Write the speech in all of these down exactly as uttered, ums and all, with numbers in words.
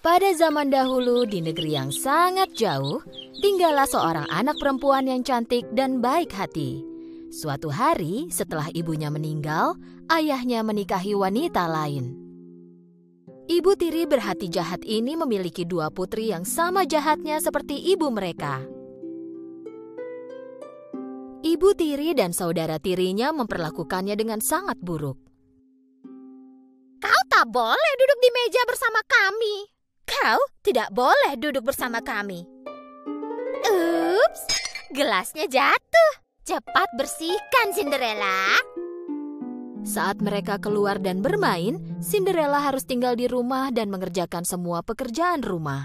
Pada zaman dahulu di negeri yang sangat jauh, tinggallah seorang anak perempuan yang cantik dan baik hati. Suatu hari setelah ibunya meninggal, ayahnya menikahi wanita lain. Ibu tiri berhati jahat ini memiliki dua putri yang sama jahatnya seperti ibu mereka. Ibu tiri dan saudara tirinya memperlakukannya dengan sangat buruk. Kau tak boleh duduk di meja bersama kami. Kau tidak boleh duduk bersama kami. Ups, gelasnya jatuh. Cepat bersihkan, Cinderella. Saat mereka keluar dan bermain, Cinderella harus tinggal di rumah dan mengerjakan semua pekerjaan rumah.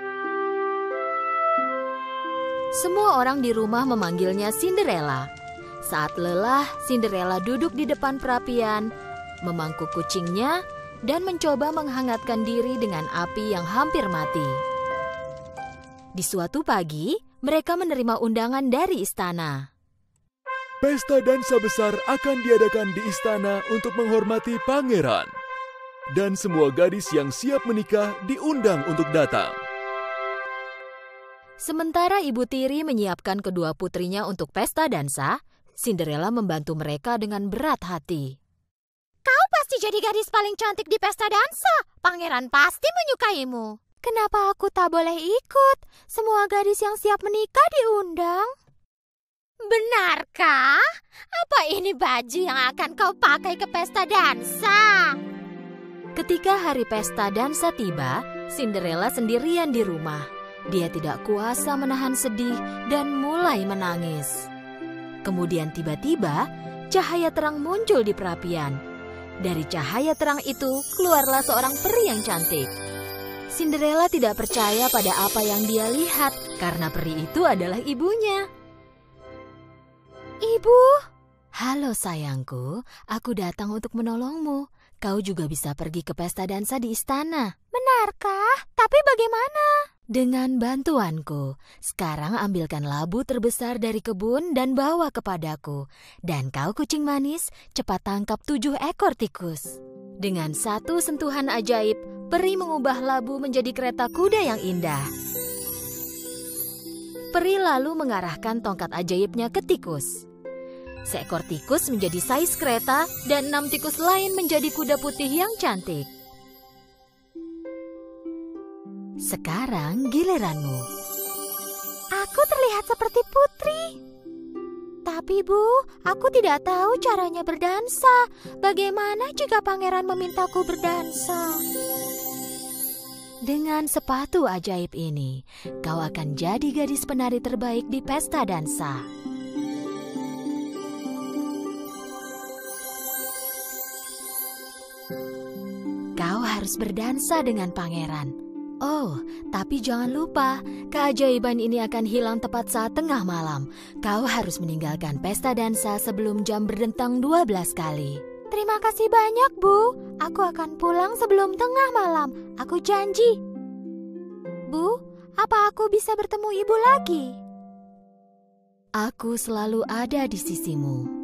Semua orang di rumah memanggilnya Cinderella. Saat lelah, Cinderella duduk di depan perapian, memangku kucingnya, dan mencoba menghangatkan diri dengan api yang hampir mati. Di suatu pagi, mereka menerima undangan dari istana. Pesta dansa besar akan diadakan di istana untuk menghormati pangeran. Dan semua gadis yang siap menikah diundang untuk datang. Sementara ibu tiri menyiapkan kedua putrinya untuk pesta dansa, Cinderella membantu mereka dengan berat hati. Kau pasti jadi gadis paling cantik di pesta dansa. Pangeran pasti menyukaimu. Kenapa aku tak boleh ikut? Semua gadis yang siap menikah diundang. Benarkah? Apa ini baju yang akan kau pakai ke pesta dansa? Ketika hari pesta dansa tiba, Cinderella sendirian di rumah. Dia tidak kuasa menahan sedih dan mulai menangis. Kemudian tiba-tiba, cahaya terang muncul di perapian. Dari cahaya terang itu, keluarlah seorang peri yang cantik. Cinderella tidak percaya pada apa yang dia lihat, karena peri itu adalah ibunya. Ibu? Halo sayangku, aku datang untuk menolongmu. Kau juga bisa pergi ke pesta dansa di istana. Benarkah? Tapi bagaimana? Dengan bantuanku, sekarang ambilkan labu terbesar dari kebun dan bawa kepadaku. Dan kau kucing manis, cepat tangkap tujuh ekor tikus. Dengan satu sentuhan ajaib, peri mengubah labu menjadi kereta kuda yang indah. Peri lalu mengarahkan tongkat ajaibnya ke tikus. Seekor tikus menjadi sais kereta dan enam tikus lain menjadi kuda putih yang cantik. Sekarang giliranmu. Aku terlihat seperti putri. Tapi Bu, aku tidak tahu caranya berdansa. Bagaimana jika pangeran memintaku berdansa? Dengan sepatu ajaib ini, kau akan jadi gadis penari terbaik di pesta dansa. Kau harus berdansa dengan pangeran. Oh, tapi jangan lupa, keajaiban ini akan hilang tepat saat tengah malam. Kau harus meninggalkan pesta dansa sebelum jam berdentang dua belas kali. Terima kasih banyak, Bu. Aku akan pulang sebelum tengah malam. Aku janji. Bu, apa aku bisa bertemu Ibu lagi? Aku selalu ada di sisimu.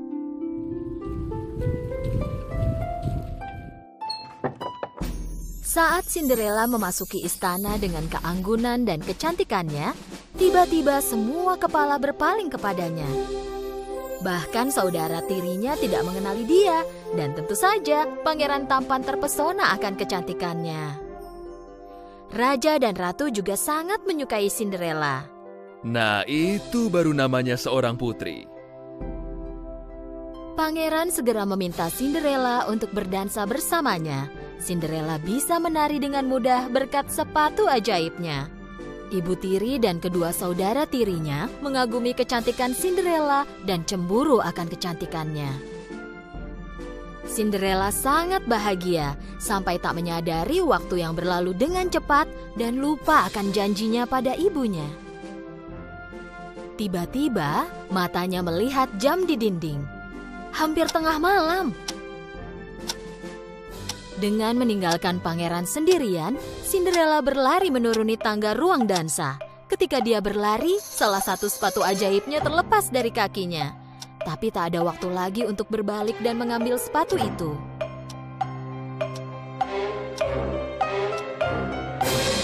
Saat Cinderella memasuki istana dengan keanggunan dan kecantikannya, tiba-tiba semua kepala berpaling kepadanya. Bahkan saudara tirinya tidak mengenali dia, dan tentu saja pangeran tampan terpesona akan kecantikannya. Raja dan ratu juga sangat menyukai Cinderella. Nah, itu baru namanya seorang putri. Pangeran segera meminta Cinderella untuk berdansa bersamanya. Cinderella bisa menari dengan mudah berkat sepatu ajaibnya. Ibu tiri dan kedua saudara tirinya mengagumi kecantikan Cinderella dan cemburu akan kecantikannya. Cinderella sangat bahagia sampai tak menyadari waktu yang berlalu dengan cepat dan lupa akan janjinya pada ibunya. Tiba-tiba matanya melihat jam di dinding. Hampir tengah malam. Dengan meninggalkan pangeran sendirian, Cinderella berlari menuruni tangga ruang dansa. Ketika dia berlari, salah satu sepatu ajaibnya terlepas dari kakinya. Tapi tak ada waktu lagi untuk berbalik dan mengambil sepatu itu.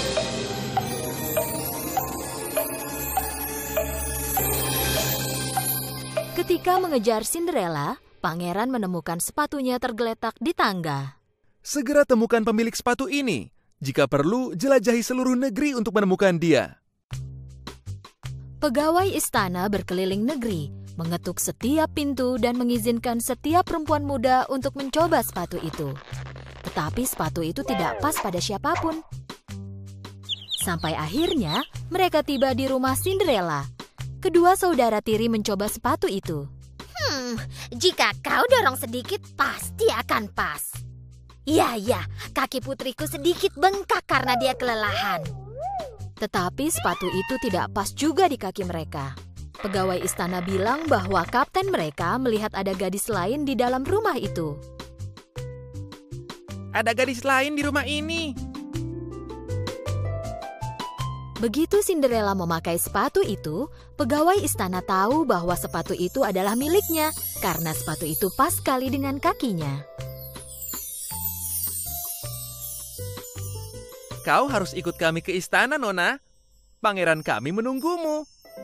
Ketika mengejar Cinderella, pangeran menemukan sepatunya tergeletak di tangga. Segera temukan pemilik sepatu ini. Jika perlu, jelajahi seluruh negeri untuk menemukan dia. Pegawai istana berkeliling negeri, mengetuk setiap pintu dan mengizinkan setiap perempuan muda untuk mencoba sepatu itu. Tetapi sepatu itu tidak pas pada siapapun. Sampai akhirnya mereka tiba di rumah Cinderella. Kedua saudara tiri mencoba sepatu itu. Hmm, jika kau dorong sedikit, pasti akan pas. Ya, ya, kaki putriku sedikit bengkak karena dia kelelahan. Tetapi sepatu itu tidak pas juga di kaki mereka. Pegawai istana bilang bahwa kapten mereka melihat ada gadis lain di dalam rumah itu. Ada gadis lain di rumah ini. Begitu Cinderella memakai sepatu itu, pegawai istana tahu bahwa sepatu itu adalah miliknya karena sepatu itu pas sekali dengan kakinya. Kau harus ikut kami ke istana, Nona. Pangeran kami menunggumu.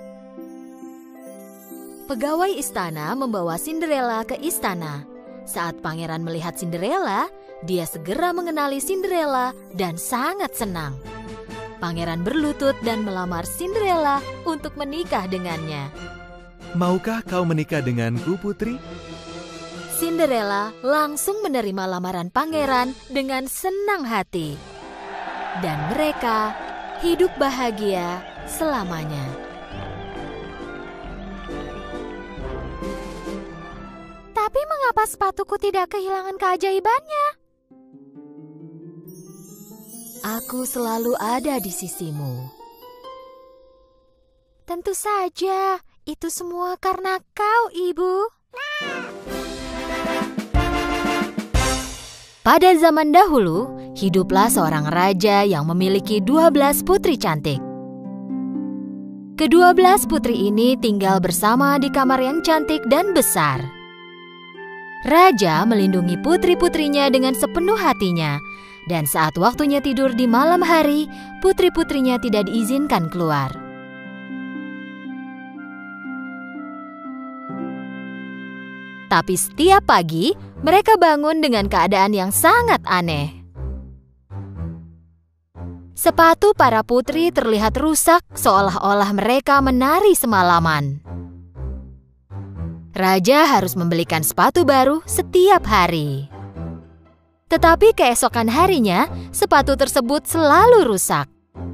Pegawai istana membawa Cinderella ke istana. Saat pangeran melihat Cinderella, dia segera mengenali Cinderella dan sangat senang. Pangeran berlutut dan melamar Cinderella untuk menikah dengannya. Maukah kau menikah denganku, putri? Cinderella langsung menerima lamaran pangeran dengan senang hati. Dan mereka hidup bahagia selamanya. Tapi mengapa sepatuku tidak kehilangan keajaibannya? Aku selalu ada di sisimu. Tentu saja, itu semua karena kau, Ibu. Pada zaman dahulu, hiduplah seorang raja yang memiliki dua belas putri cantik. Kedua belas putri ini tinggal bersama di kamar yang cantik dan besar. Raja melindungi putri-putrinya dengan sepenuh hatinya, dan saat waktunya tidur di malam hari, putri-putrinya tidak diizinkan keluar. Tapi setiap pagi, mereka bangun dengan keadaan yang sangat aneh. Sepatu para putri terlihat rusak seolah-olah mereka menari semalaman. Raja harus membelikan sepatu baru setiap hari. Tetapi keesokan harinya, sepatu tersebut selalu rusak.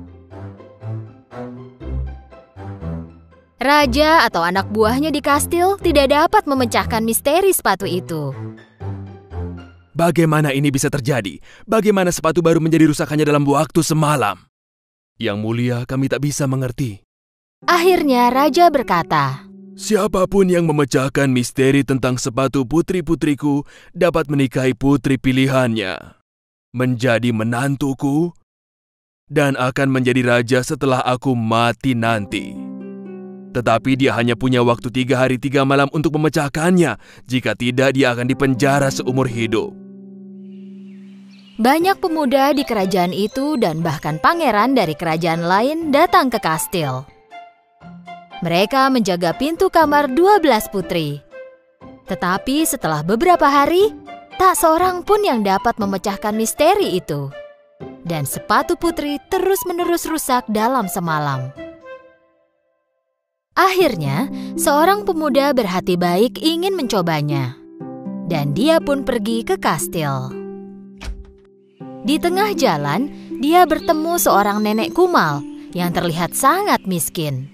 Raja atau anak buahnya di kastil tidak dapat memecahkan misteri sepatu itu. Bagaimana ini bisa terjadi? Bagaimana sepatu baru menjadi rusak hanya dalam waktu semalam? Yang mulia, kami tak bisa mengerti. Akhirnya Raja berkata, Siapapun yang memecahkan misteri tentang sepatu putri-putriku dapat menikahi putri pilihannya, menjadi menantuku, dan akan menjadi raja setelah aku mati nanti. Tetapi dia hanya punya waktu tiga hari tiga malam untuk memecahkannya. Jika tidak, dia akan dipenjara seumur hidup. Banyak pemuda di kerajaan itu dan bahkan pangeran dari kerajaan lain datang ke kastil. Mereka menjaga pintu kamar dua belas putri. Tetapi setelah beberapa hari, tak seorang pun yang dapat memecahkan misteri itu. Dan sepatu putri terus-menerus rusak dalam semalam. Akhirnya, seorang pemuda berhati baik ingin mencobanya. Dan dia pun pergi ke kastil. Di tengah jalan, dia bertemu seorang nenek kumal yang terlihat sangat miskin.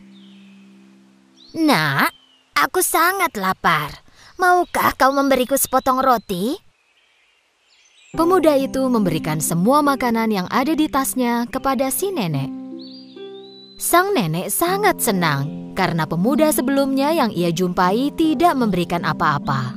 Nak, aku sangat lapar. Maukah kau memberiku sepotong roti? Pemuda itu memberikan semua makanan yang ada di tasnya kepada si nenek. Sang nenek sangat senang karena pemuda sebelumnya yang ia jumpai tidak memberikan apa-apa.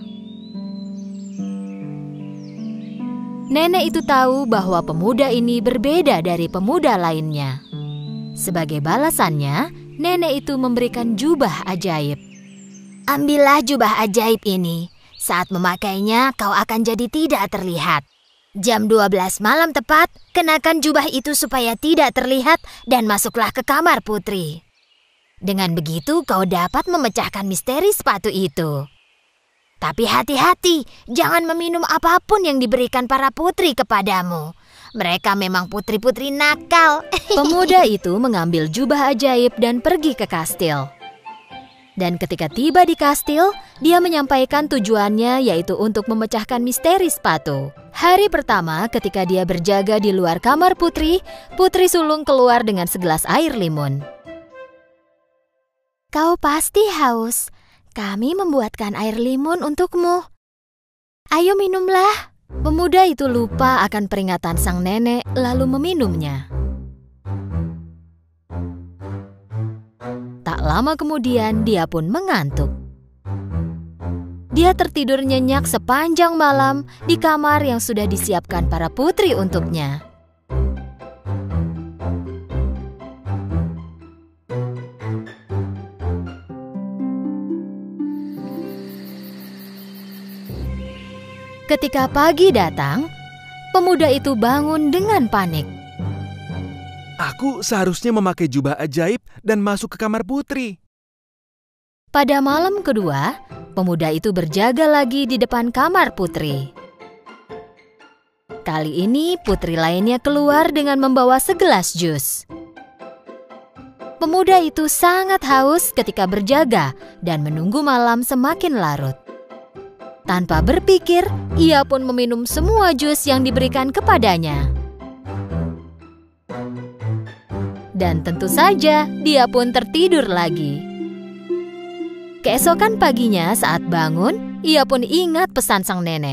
Nenek itu tahu bahwa pemuda ini berbeda dari pemuda lainnya. Sebagai balasannya, nenek itu memberikan jubah ajaib. Ambillah jubah ajaib ini. Saat memakainya, kau akan jadi tidak terlihat. Jam dua belas malam tepat, kenakan jubah itu supaya tidak terlihat dan masuklah ke kamar putri. Dengan begitu kau dapat memecahkan misteri sepatu itu. Tapi hati-hati, jangan meminum apapun yang diberikan para putri kepadamu. Mereka memang putri-putri nakal. Pemuda itu mengambil jubah ajaib dan pergi ke kastil. Dan ketika tiba di kastil, dia menyampaikan tujuannya, yaitu untuk memecahkan misteri sepatu. Hari pertama ketika dia berjaga di luar kamar putri, Putri Sulung keluar dengan segelas air limun. Kau pasti haus. Kami membuatkan air limun untukmu. Ayo minumlah. Pemuda itu lupa akan peringatan sang nenek lalu meminumnya. Tak lama kemudian dia pun mengantuk. Dia tertidur nyenyak sepanjang malam di kamar yang sudah disiapkan para putri untuknya. Ketika pagi datang, pemuda itu bangun dengan panik. Aku seharusnya memakai jubah ajaib dan masuk ke kamar putri. Pada malam kedua, pemuda itu berjaga lagi di depan kamar putri. Kali ini putri lainnya keluar dengan membawa segelas jus. Pemuda itu sangat haus ketika berjaga dan menunggu malam semakin larut. Tanpa berpikir, ia pun meminum semua jus yang diberikan kepadanya. Dan tentu saja, dia pun tertidur lagi. Keesokan paginya saat bangun, ia pun ingat pesan sang nenek.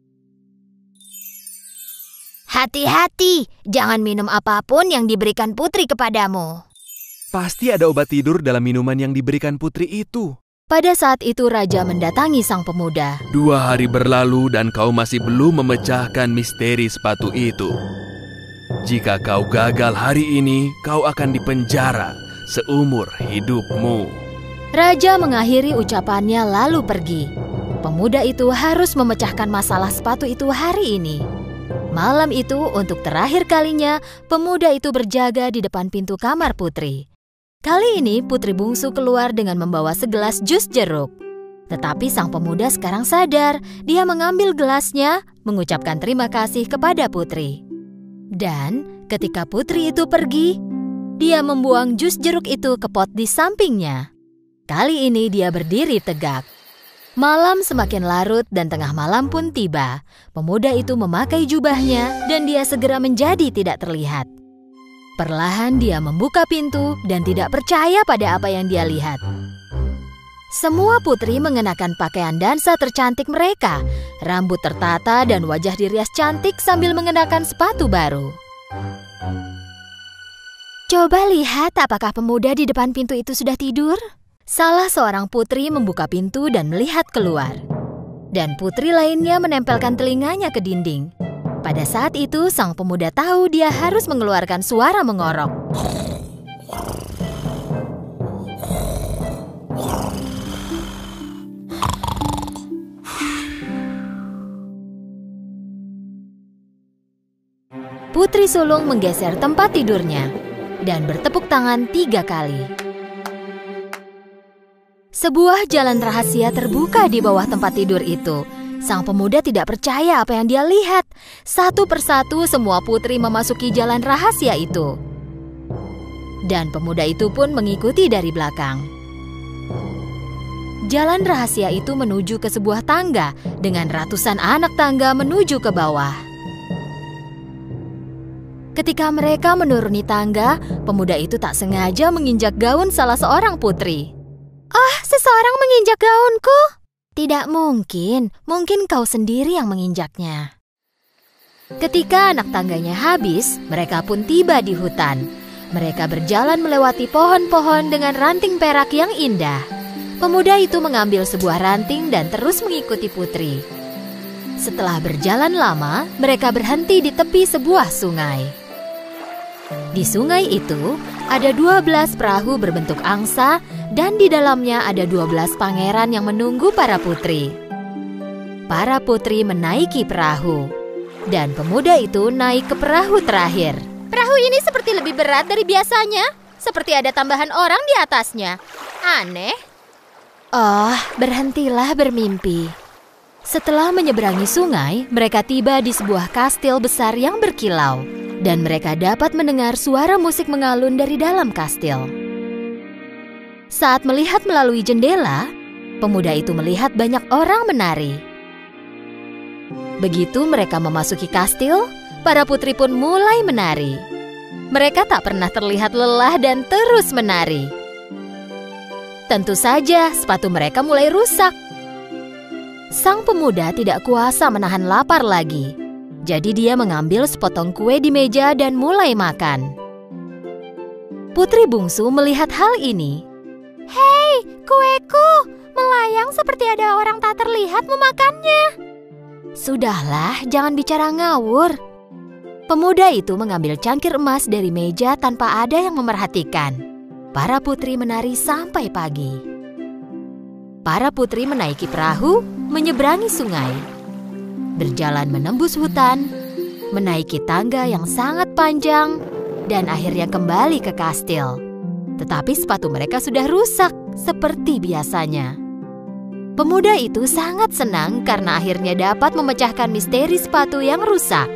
Hati-hati, jangan minum apapun yang diberikan putri kepadamu. Pasti ada obat tidur dalam minuman yang diberikan putri itu. Pada saat itu raja mendatangi sang pemuda. Dua hari berlalu dan kau masih belum memecahkan misteri sepatu itu. Jika kau gagal hari ini, kau akan dipenjara seumur hidupmu. Raja mengakhiri ucapannya lalu pergi. Pemuda itu harus memecahkan masalah sepatu itu hari ini. Malam itu untuk terakhir kalinya, pemuda itu berjaga di depan pintu kamar putri. Kali ini putri bungsu keluar dengan membawa segelas jus jeruk. Tetapi sang pemuda sekarang sadar, dia mengambil gelasnya, mengucapkan terima kasih kepada putri. Dan ketika putri itu pergi, dia membuang jus jeruk itu ke pot di sampingnya. Kali ini dia berdiri tegak. Malam semakin larut dan tengah malam pun tiba. Pemuda itu memakai jubahnya dan dia segera menjadi tidak terlihat. Perlahan dia membuka pintu dan tidak percaya pada apa yang dia lihat. Semua putri mengenakan pakaian dansa tercantik mereka. Rambut tertata dan wajah dirias cantik sambil mengenakan sepatu baru. Coba lihat apakah pemuda di depan pintu itu sudah tidur? Salah seorang putri membuka pintu dan melihat keluar. Dan putri lainnya menempelkan telinganya ke dinding. Pada saat itu, sang pemuda tahu dia harus mengeluarkan suara mengorok. Putri sulung menggeser tempat tidurnya dan bertepuk tangan tiga kali. Sebuah jalan rahasia terbuka di bawah tempat tidur itu. Sang pemuda tidak percaya apa yang dia lihat. Satu persatu semua putri memasuki jalan rahasia itu. Dan pemuda itu pun mengikuti dari belakang. Jalan rahasia itu menuju ke sebuah tangga dengan ratusan anak tangga menuju ke bawah. Ketika mereka menuruni tangga, pemuda itu tak sengaja menginjak gaun salah seorang putri. Oh, seseorang menginjak gaunku? Tidak mungkin, mungkin kau sendiri yang menginjaknya. Ketika anak tangganya habis, mereka pun tiba di hutan. Mereka berjalan melewati pohon-pohon dengan ranting perak yang indah. Pemuda itu mengambil sebuah ranting dan terus mengikuti putri. Setelah berjalan lama, mereka berhenti di tepi sebuah sungai. Di sungai itu, ada dua belas perahu berbentuk angsa dan di dalamnya ada dua belas pangeran yang menunggu para putri. Para putri menaiki perahu dan pemuda itu naik ke perahu terakhir. Perahu ini seperti lebih berat dari biasanya. seperti ada tambahan orang di atasnya. Aneh. Oh, berhentilah bermimpi. Setelah menyeberangi sungai, mereka tiba di sebuah kastil besar yang berkilau. Dan mereka dapat mendengar suara musik mengalun dari dalam kastil. Saat melihat melalui jendela, pemuda itu melihat banyak orang menari. Begitu mereka memasuki kastil, para putri pun mulai menari. Mereka tak pernah terlihat lelah dan terus menari. Tentu saja sepatu mereka mulai rusak. Sang pemuda tidak kuasa menahan lapar lagi. Jadi dia mengambil sepotong kue di meja dan mulai makan. Putri bungsu melihat hal ini. Hei, kueku! Melayang seperti ada orang tak terlihat memakannya. Sudahlah, jangan bicara ngawur. Pemuda itu mengambil cangkir emas dari meja tanpa ada yang memerhatikan. Para putri menari sampai pagi. Para putri menaiki perahu, menyeberangi sungai. Berjalan menembus hutan, menaiki tangga yang sangat panjang, dan akhirnya kembali ke kastil. Tetapi sepatu mereka sudah rusak seperti biasanya. Pemuda itu sangat senang karena akhirnya dapat memecahkan misteri sepatu yang rusak.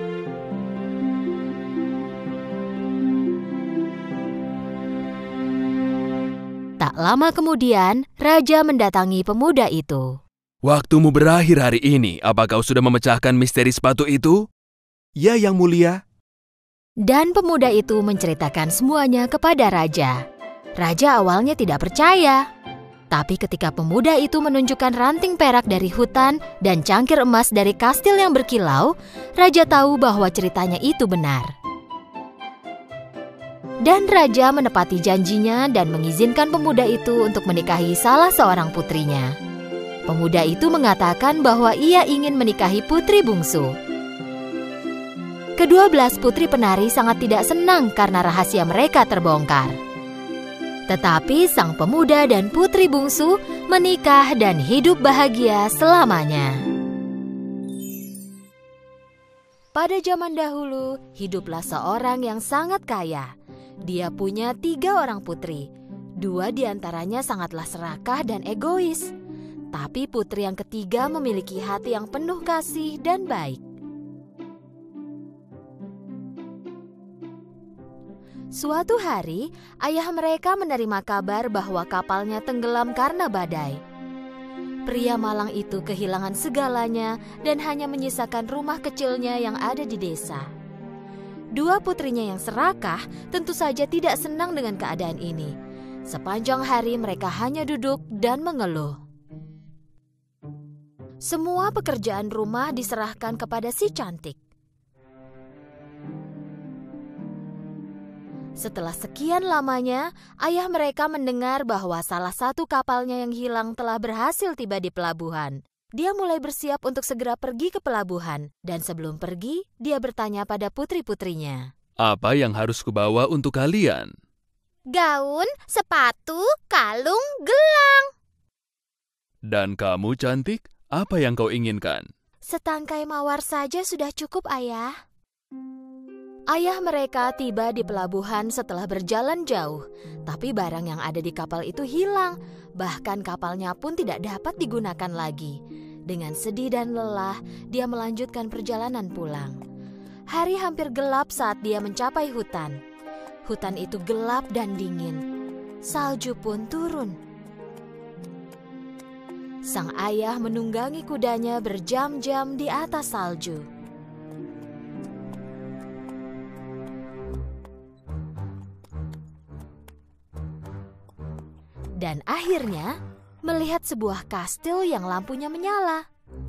Tak lama kemudian, raja mendatangi pemuda itu. Waktumu berakhir hari ini. Apa kau sudah memecahkan misteri sepatu itu? Ya, Yang Mulia. Dan pemuda itu menceritakan semuanya kepada raja. Raja awalnya tidak percaya. Tapi ketika pemuda itu menunjukkan ranting perak dari hutan dan cangkir emas dari kastil yang berkilau, raja tahu bahwa ceritanya itu benar. Dan raja menepati janjinya dan mengizinkan pemuda itu untuk menikahi salah seorang putrinya. Pemuda itu mengatakan bahwa ia ingin menikahi putri bungsu. Kedua belas putri penari sangat tidak senang karena rahasia mereka terbongkar. Tetapi sang pemuda dan putri bungsu menikah dan hidup bahagia selamanya. Pada zaman dahulu, hiduplah seorang yang sangat kaya. Dia punya tiga orang putri. Dua diantaranya sangatlah serakah dan egois. Tapi putri yang ketiga memiliki hati yang penuh kasih dan baik. Suatu hari, ayah mereka menerima kabar bahwa kapalnya tenggelam karena badai. Pria malang itu kehilangan segalanya dan hanya menyisakan rumah kecilnya yang ada di desa. Dua putrinya yang serakah tentu saja tidak senang dengan keadaan ini. Sepanjang hari mereka hanya duduk dan mengeluh. Semua pekerjaan rumah diserahkan kepada si cantik. Setelah sekian lamanya, ayah mereka mendengar bahwa salah satu kapalnya yang hilang telah berhasil tiba di pelabuhan. Dia mulai bersiap untuk segera pergi ke pelabuhan. Dan sebelum pergi, dia bertanya pada putri-putrinya. Apa yang harus kubawa untuk kalian? Gaun, sepatu, kalung, gelang. Dan kamu, cantik? Apa yang kau inginkan? Setangkai mawar saja sudah cukup, ayah. Ayah mereka tiba di pelabuhan setelah berjalan jauh, tapi barang yang ada di kapal itu hilang, bahkan kapalnya pun tidak dapat digunakan lagi. Dengan sedih dan lelah, dia melanjutkan perjalanan pulang. Hari hampir gelap saat dia mencapai hutan. Hutan itu gelap dan dingin. Salju pun turun. Sang ayah menunggangi kudanya berjam-jam di atas salju. Dan akhirnya melihat sebuah kastil yang lampunya menyala.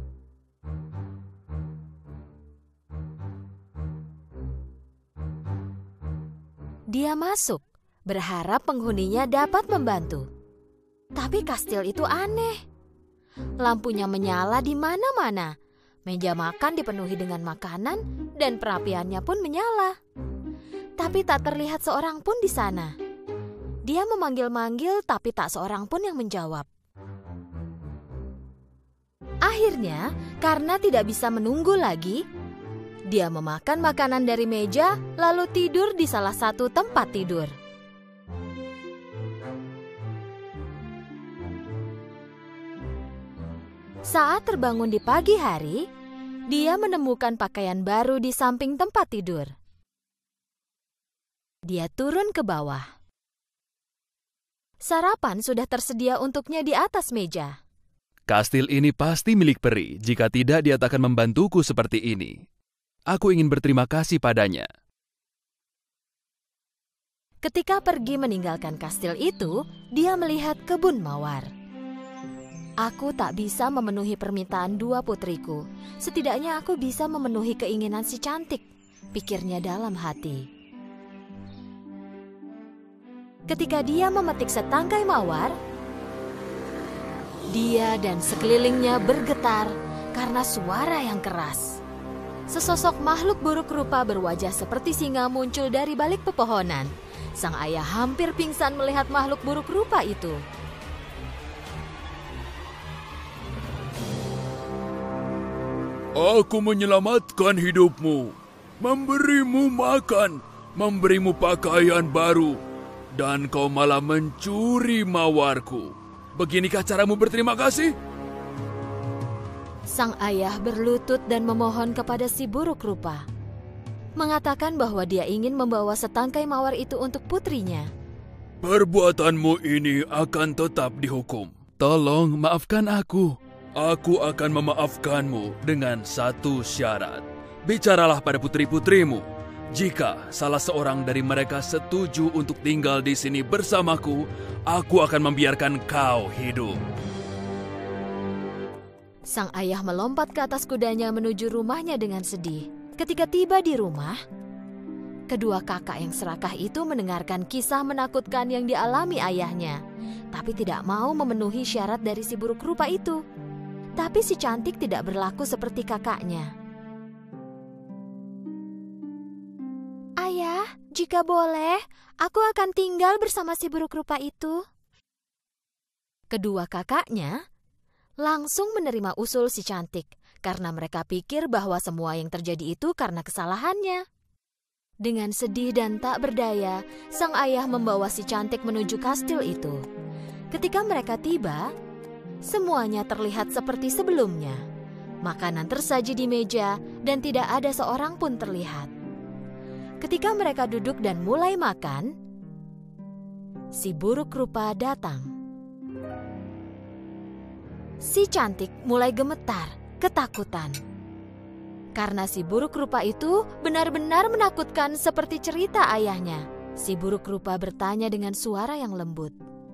Dia masuk, berharap penghuninya dapat membantu. Tapi kastil itu aneh. Lampunya menyala di mana-mana. Meja makan dipenuhi dengan makanan dan perapiannya pun menyala. Tapi tak terlihat seorang pun di sana. Dia memanggil-manggil tapi tak seorang pun yang menjawab. Akhirnya, karena tidak bisa menunggu lagi, dia memakan makanan dari meja lalu tidur di salah satu tempat tidur. Saat terbangun di pagi hari, dia menemukan pakaian baru di samping tempat tidur. Dia turun ke bawah. Sarapan sudah tersedia untuknya di atas meja. Kastil ini pasti milik peri, jika tidak dia tak akan membantuku seperti ini. Aku ingin berterima kasih padanya. Ketika pergi meninggalkan kastil itu, dia melihat kebun mawar. Aku tak bisa memenuhi permintaan dua putriku. Setidaknya aku bisa memenuhi keinginan si cantik, pikirnya dalam hati. Ketika dia memetik setangkai mawar, dia dan sekelilingnya bergetar karena suara yang keras. Sesosok makhluk buruk rupa berwajah seperti singa muncul dari balik pepohonan. Sang ayah hampir pingsan melihat makhluk buruk rupa itu. Aku menyelamatkan hidupmu, memberimu makan, memberimu pakaian baru, dan kau malah mencuri mawarku. Beginikah caramu berterima kasih? Sang ayah berlutut dan memohon kepada si buruk rupa, mengatakan bahwa dia ingin membawa setangkai mawar itu untuk putrinya. Perbuatanmu ini akan tetap dihukum. Tolong maafkan aku. Aku akan memaafkanmu dengan satu syarat. Bicaralah pada putri-putrimu. Jika salah seorang dari mereka setuju untuk tinggal di sini bersamaku, aku akan membiarkan kau hidup. Sang ayah melompat ke atas kudanya menuju rumahnya dengan sedih. Ketika tiba di rumah, kedua kakak yang serakah itu mendengarkan kisah menakutkan yang dialami ayahnya, tapi tidak mau memenuhi syarat dari si buruk rupa itu. Tapi si cantik tidak berlaku seperti kakaknya. Ayah, jika boleh, aku akan tinggal bersama si buruk rupa itu. Kedua kakaknya langsung menerima usul si cantik karena mereka pikir bahwa semua yang terjadi itu karena kesalahannya. Dengan sedih dan tak berdaya, sang ayah membawa si cantik menuju kastil itu. Ketika mereka tiba, semuanya terlihat seperti sebelumnya. Makanan tersaji di meja dan tidak ada seorang pun terlihat. Ketika mereka duduk dan mulai makan, si buruk rupa datang. Si cantik mulai gemetar, ketakutan. Karena si buruk rupa itu benar-benar menakutkan seperti cerita ayahnya. Si buruk rupa bertanya dengan suara yang lembut.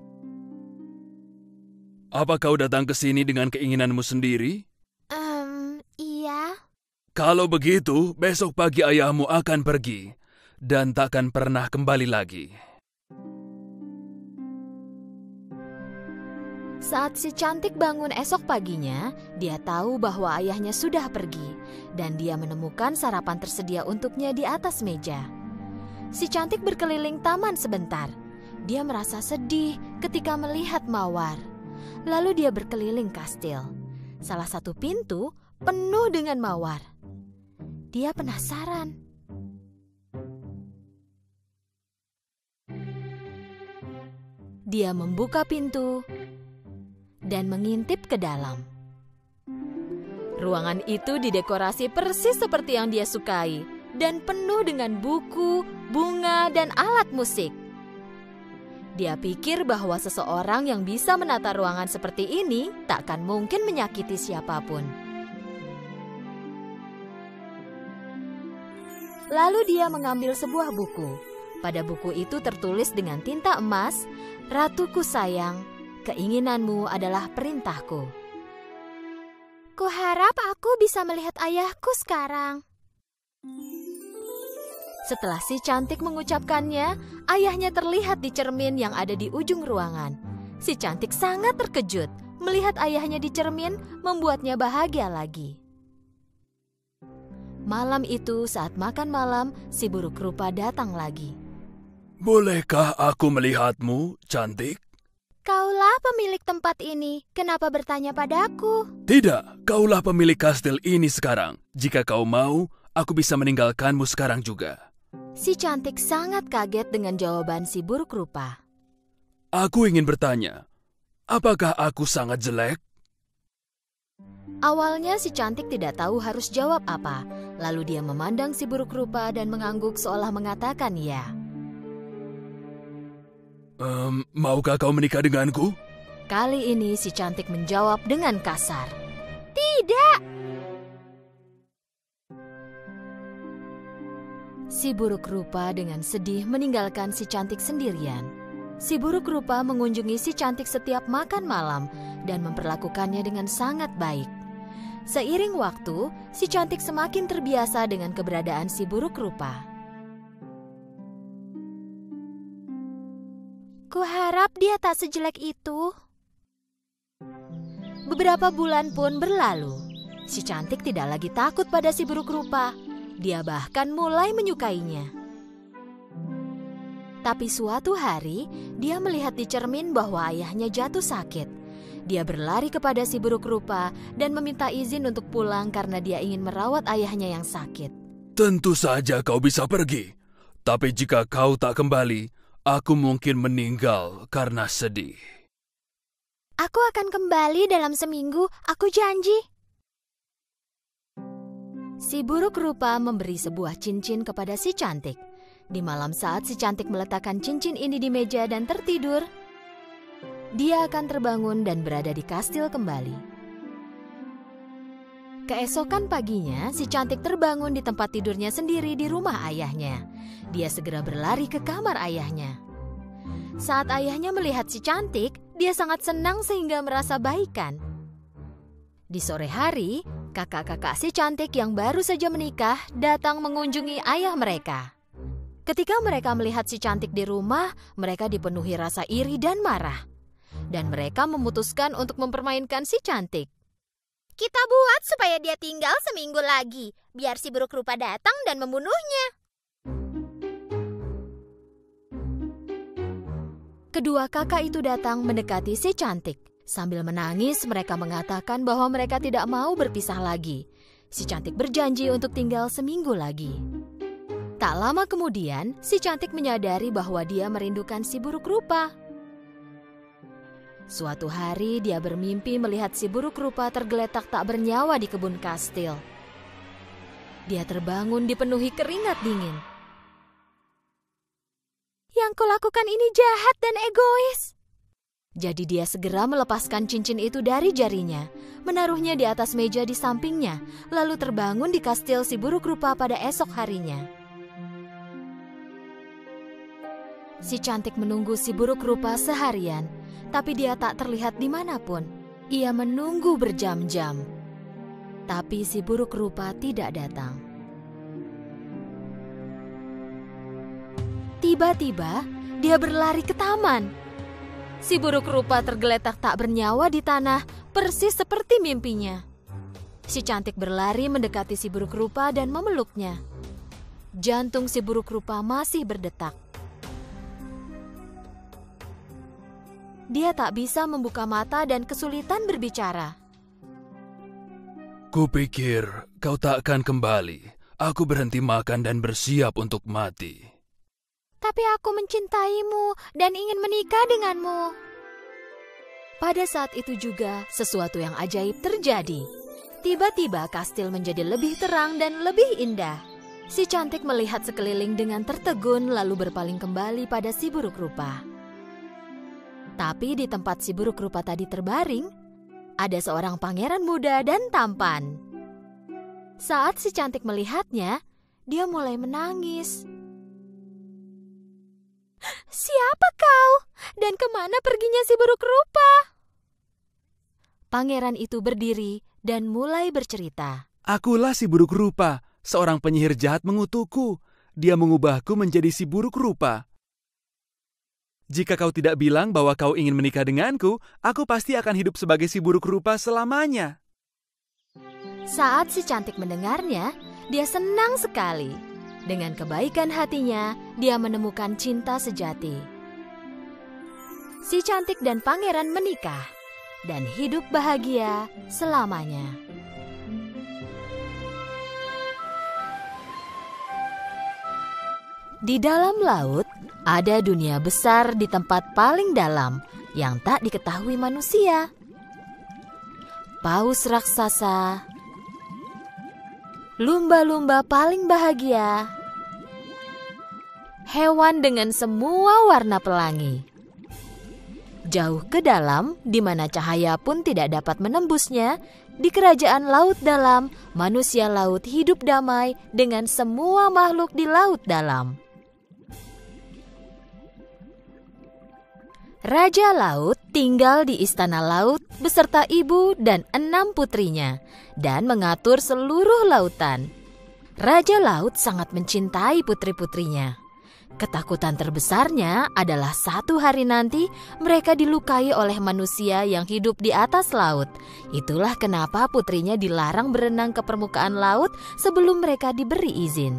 Apa kau datang ke sini dengan keinginanmu sendiri? Um, iya. Kalau begitu, besok pagi ayahmu akan pergi dan takkan pernah kembali lagi. Saat si cantik bangun esok paginya, dia tahu bahwa ayahnya sudah pergi dan dia menemukan sarapan tersedia untuknya di atas meja. Si cantik berkeliling taman sebentar. Dia merasa sedih ketika melihat mawar. Lalu dia berkeliling kastil. Salah satu pintu penuh dengan mawar. Dia penasaran. Dia membuka pintu dan mengintip ke dalam. Ruangan itu didekorasi persis seperti yang dia sukai dan penuh dengan buku, bunga, dan alat musik. Dia pikir bahwa seseorang yang bisa menata ruangan seperti ini takkan mungkin menyakiti siapapun. Lalu dia mengambil sebuah buku. Pada buku itu tertulis dengan tinta emas, "Ratuku sayang, keinginanmu adalah perintahku." Kuharap aku bisa melihat ayahku sekarang. Setelah si cantik mengucapkannya, ayahnya terlihat di cermin yang ada di ujung ruangan. Si cantik sangat terkejut. Melihat ayahnya di cermin membuatnya bahagia lagi. Malam itu saat makan malam, si buruk rupa datang lagi. Bolehkah aku melihatmu, cantik? Kaulah pemilik tempat ini. Kenapa bertanya padaku? Tidak, kaulah pemilik kastil ini sekarang. Jika kau mau, aku bisa meninggalkanmu sekarang juga. Si cantik sangat kaget dengan jawaban si buruk rupa. Aku ingin bertanya, apakah aku sangat jelek? Awalnya si cantik tidak tahu harus jawab apa. Lalu dia memandang si buruk rupa dan mengangguk seolah mengatakan ya. Um, maukah kau menikah denganku? Kali ini si cantik menjawab dengan kasar. Tidak. Si buruk rupa dengan sedih meninggalkan si cantik sendirian. Si buruk rupa mengunjungi si cantik setiap makan malam dan memperlakukannya dengan sangat baik. Seiring waktu, si cantik semakin terbiasa dengan keberadaan si buruk rupa. Kuharap dia tak sejelek itu. Beberapa bulan pun berlalu. Si cantik tidak lagi takut pada si buruk rupa. Dia bahkan mulai menyukainya. Tapi suatu hari, dia melihat di cermin bahwa ayahnya jatuh sakit. Dia berlari kepada si buruk rupa dan meminta izin untuk pulang karena dia ingin merawat ayahnya yang sakit. Tentu saja kau bisa pergi. Tapi jika kau tak kembali, aku mungkin meninggal karena sedih. Aku akan kembali dalam seminggu, aku janji. Si buruk rupa memberi sebuah cincin kepada si cantik. Di malam saat si cantik meletakkan cincin ini di meja dan tertidur, dia akan terbangun dan berada di kastil kembali. Keesokan paginya, si cantik terbangun di tempat tidurnya sendiri di rumah ayahnya. Dia segera berlari ke kamar ayahnya. Saat ayahnya melihat si cantik, dia sangat senang sehingga merasa baikan. Di sore hari, kakak-kakak si cantik yang baru saja menikah datang mengunjungi ayah mereka. Ketika mereka melihat si cantik di rumah, mereka dipenuhi rasa iri dan marah. Dan mereka memutuskan untuk mempermainkan si cantik. Kita buat supaya dia tinggal seminggu lagi, biar si buruk rupa datang dan membunuhnya. Kedua kakak itu datang mendekati si cantik. Sambil menangis, mereka mengatakan bahwa mereka tidak mau berpisah lagi. Si cantik berjanji untuk tinggal seminggu lagi. Tak lama kemudian, si cantik menyadari bahwa dia merindukan si buruk rupa. Suatu hari dia bermimpi melihat si buruk rupa tergeletak tak bernyawa di kebun kastil. Dia terbangun dipenuhi keringat dingin. Yang kulakukan ini jahat dan egois. Jadi dia segera melepaskan cincin itu dari jarinya, menaruhnya di atas meja di sampingnya, lalu terbangun di kastil si buruk rupa pada esok harinya. Si cantik menunggu si buruk rupa seharian, tapi dia tak terlihat dimanapun. Ia menunggu berjam-jam, tapi si buruk rupa tidak datang. Tiba-tiba, dia berlari ke taman. Si buruk rupa tergeletak tak bernyawa di tanah, persis seperti mimpinya. Si cantik berlari mendekati si buruk rupa dan memeluknya. Jantung si buruk rupa masih berdetak. Dia tak bisa membuka mata dan kesulitan berbicara. Kupikir kau tak akan kembali. Aku berhenti makan dan bersiap untuk mati. Tapi aku mencintaimu dan ingin menikah denganmu. Pada saat itu juga, sesuatu yang ajaib terjadi. Tiba-tiba kastil menjadi lebih terang dan lebih indah. Si cantik melihat sekeliling dengan tertegun lalu berpaling kembali pada si buruk rupa. Tapi di tempat si buruk rupa tadi terbaring, ada seorang pangeran muda dan tampan. Saat si cantik melihatnya, dia mulai menangis. Siapa kau? Dan kemana perginya si buruk rupa? Pangeran itu berdiri dan mulai bercerita. Akulah si buruk rupa, seorang penyihir jahat mengutukku. Dia mengubahku menjadi si buruk rupa. Jika kau tidak bilang bahwa kau ingin menikah denganku, aku pasti akan hidup sebagai si buruk rupa selamanya. Saat si cantik mendengarnya, dia senang sekali. Dengan kebaikan hatinya, dia menemukan cinta sejati. Si cantik dan pangeran menikah dan hidup bahagia selamanya. Di dalam laut, ada dunia besar di tempat paling dalam yang tak diketahui manusia. paus raksasa, lumba-lumba paling bahagia, hewan dengan semua warna pelangi. Jauh ke dalam, di mana cahaya pun tidak dapat menembusnya, di kerajaan laut dalam, manusia laut hidup damai dengan semua makhluk di laut dalam. Raja Laut tinggal di istana laut beserta ibu dan enam putrinya dan mengatur seluruh lautan. Raja Laut sangat mencintai putri-putrinya. Ketakutan terbesarnya adalah satu hari nanti mereka dilukai oleh manusia yang hidup di atas laut. Itulah kenapa putrinya dilarang berenang ke permukaan laut sebelum mereka diberi izin.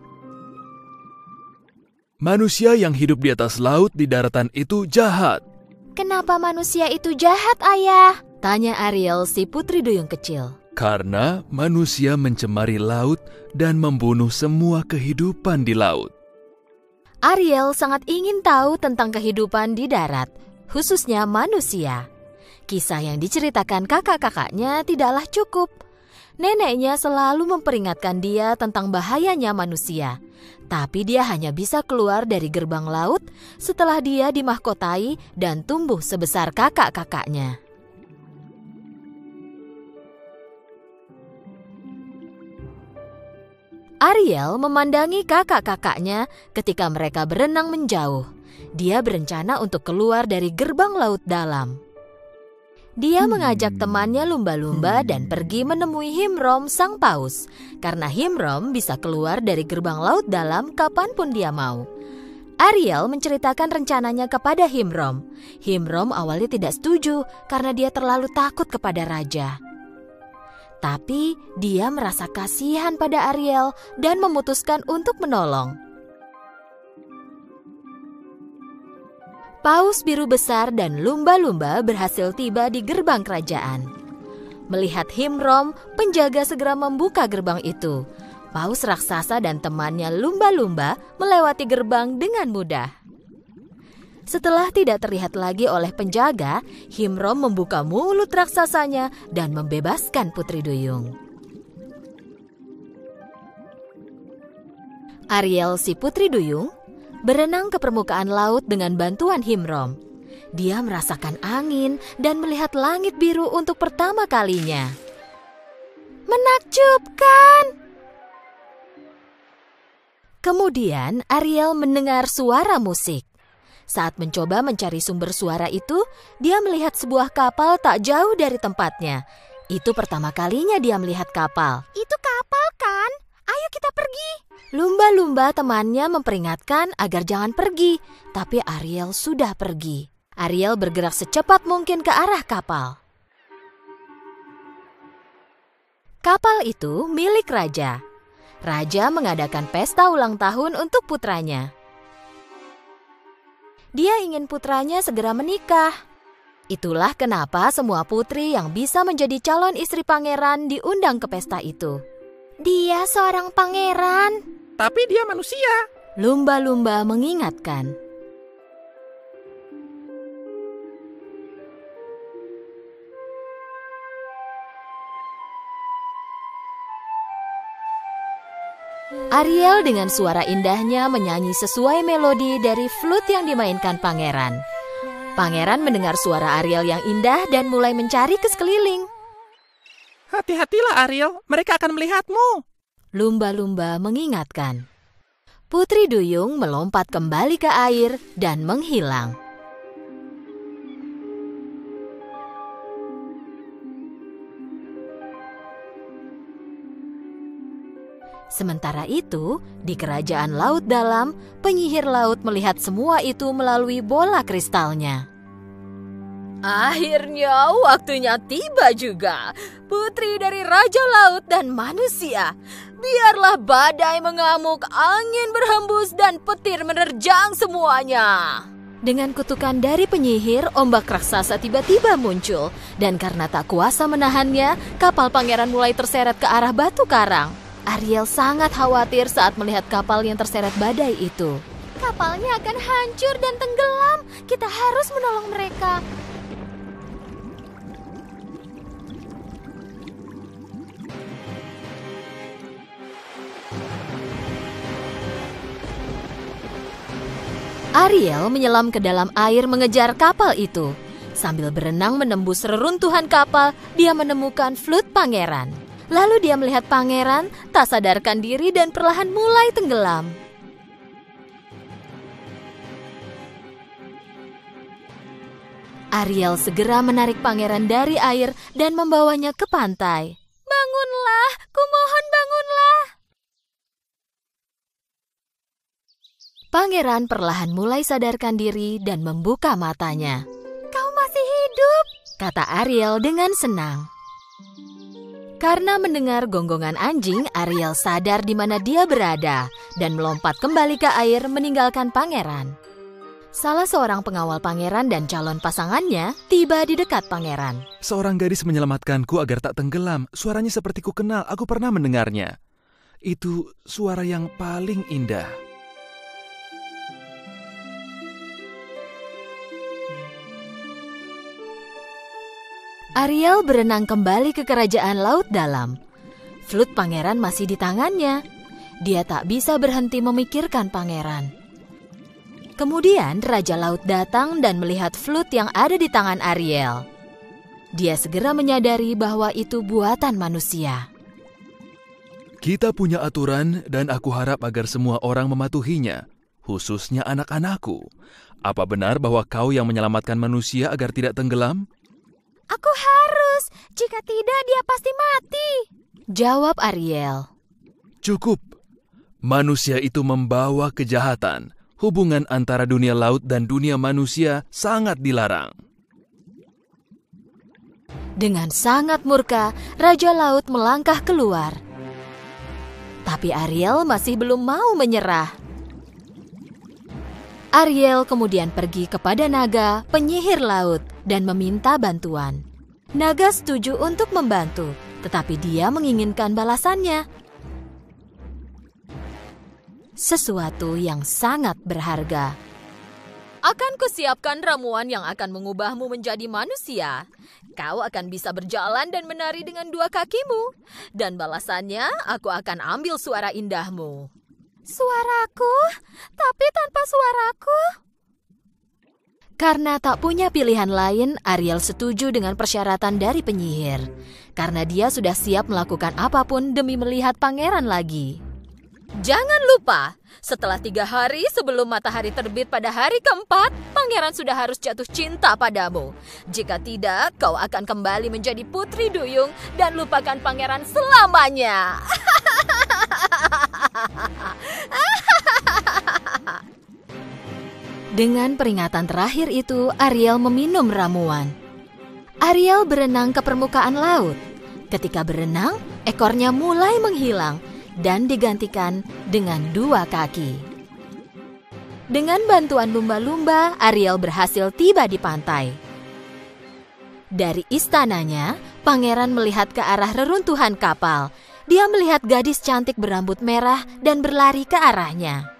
Manusia yang hidup di atas laut di daratan itu jahat. Kenapa manusia itu jahat, Ayah? Tanya Ariel si putri duyung kecil. Karena manusia mencemari laut dan membunuh semua kehidupan di laut. Ariel sangat ingin tahu tentang kehidupan di darat, khususnya manusia. Kisah yang diceritakan kakak-kakaknya tidaklah cukup. Neneknya selalu memperingatkan dia tentang bahayanya manusia. Tapi dia hanya bisa keluar dari gerbang laut setelah dia dimahkotai dan tumbuh sebesar kakak-kakaknya. Ariel memandangi kakak-kakaknya ketika mereka berenang menjauh. Dia berencana untuk keluar dari gerbang laut dalam. Dia mengajak temannya lumba-lumba dan pergi menemui Himrom sang paus. Karena Himrom bisa keluar dari gerbang laut dalam kapanpun dia mau. Ariel menceritakan rencananya kepada Himrom. Himrom awalnya tidak setuju karena dia terlalu takut kepada raja. Tapi dia merasa kasihan pada Ariel dan memutuskan untuk menolong. Paus biru besar dan lumba-lumba berhasil tiba di gerbang kerajaan. Melihat Himrom, penjaga segera membuka gerbang itu. Paus raksasa dan temannya lumba-lumba melewati gerbang dengan mudah. Setelah tidak terlihat lagi oleh penjaga, Himrom membuka mulut raksasanya dan membebaskan putri duyung. Ariel si putri duyung berenang ke permukaan laut dengan bantuan Himrom. Dia merasakan angin dan melihat langit biru untuk pertama kalinya. Menakjubkan! Kemudian Ariel mendengar suara musik. Saat mencoba mencari sumber suara itu, dia melihat sebuah kapal tak jauh dari tempatnya. Itu pertama kalinya dia melihat kapal. Itu kapal kan? Ayo kita pergi. Lumba-lumba temannya memperingatkan agar jangan pergi, tapi Ariel sudah pergi. Ariel bergerak secepat mungkin ke arah kapal. Kapal itu milik raja. Raja mengadakan pesta ulang tahun untuk putranya. Dia ingin putranya segera menikah. Itulah kenapa semua putri yang bisa menjadi calon istri pangeran diundang ke pesta itu. Dia seorang pangeran. Tapi dia manusia. Lumba-lumba mengingatkan. Ariel dengan suara indahnya menyanyi sesuai melodi dari flute yang dimainkan pangeran. Pangeran mendengar suara Ariel yang indah dan mulai mencari ke sekeliling. Hati-hatilah Ariel, mereka akan melihatmu. Lumba-lumba mengingatkan. Putri duyung melompat kembali ke air dan menghilang. Sementara itu, di kerajaan laut dalam, penyihir laut melihat semua itu melalui bola kristalnya. Akhirnya waktunya tiba juga, putri dari Raja Laut dan manusia. Biarlah badai mengamuk, angin berhembus, dan petir menerjang semuanya. Dengan kutukan dari penyihir, ombak raksasa tiba-tiba muncul. Dan karena tak kuasa menahannya, kapal pangeran mulai terseret ke arah batu karang. Ariel sangat khawatir saat melihat kapal yang terseret badai itu. Kapalnya akan hancur dan tenggelam. Kita harus menolong mereka. Ariel menyelam ke dalam air mengejar kapal itu. Sambil berenang menembus reruntuhan kapal, dia menemukan Flute pangeran. Lalu dia melihat pangeran, tak sadarkan diri dan perlahan mulai tenggelam. Ariel segera menarik pangeran dari air dan membawanya ke pantai. Bangunlah, kumohon bangunlah. Pangeran perlahan mulai sadarkan diri dan membuka matanya. Kau masih hidup, kata Ariel dengan senang. Karena mendengar gonggongan anjing, Ariel sadar di mana dia berada dan melompat kembali ke air meninggalkan pangeran. Salah seorang pengawal pangeran dan calon pasangannya tiba di dekat pangeran. Seorang gadis menyelamatkanku agar tak tenggelam. Suaranya seperti ku kenal, aku pernah mendengarnya. Itu suara yang paling indah. Ariel berenang kembali ke kerajaan laut dalam. Flute pangeran masih di tangannya. Dia tak bisa berhenti memikirkan pangeran. Kemudian Raja Laut datang dan melihat flute yang ada di tangan Ariel. Dia segera menyadari bahwa itu buatan manusia. Kita punya aturan dan aku harap agar semua orang mematuhinya, khususnya anak-anakku. Apa benar bahwa kau yang menyelamatkan manusia agar tidak tenggelam? Aku harus, jika tidak dia pasti mati, jawab Ariel. Cukup, manusia itu membawa kejahatan. Hubungan antara dunia laut dan dunia manusia sangat dilarang. Dengan sangat murka, Raja Laut melangkah keluar. Tapi Ariel masih belum mau menyerah. Ariel kemudian pergi kepada naga, penyihir laut, dan meminta bantuan. Naga setuju untuk membantu, tetapi dia menginginkan balasannya. Sesuatu yang sangat berharga. Akan kusiapkan ramuan yang akan mengubahmu menjadi manusia. Kau akan bisa berjalan dan menari dengan dua kakimu. Dan balasannya, aku akan ambil suara indahmu. Suaraku? Tapi tanpa suaraku? Karena tak punya pilihan lain, Ariel setuju dengan persyaratan dari penyihir. Karena dia sudah siap melakukan apapun demi melihat pangeran lagi. Jangan lupa, setelah tiga hari sebelum matahari terbit pada hari keempat, pangeran sudah harus jatuh cinta padamu. Jika tidak, kau akan kembali menjadi putri duyung dan lupakan pangeran selamanya. Dengan peringatan terakhir itu, Ariel meminum ramuan. Ariel berenang ke permukaan laut. Ketika berenang, ekornya mulai menghilang dan digantikan dengan dua kaki. Dengan bantuan lumba-lumba, Ariel berhasil tiba di pantai. Dari istananya, pangeran melihat ke arah reruntuhan kapal. Dia melihat gadis cantik berambut merah dan berlari ke arahnya.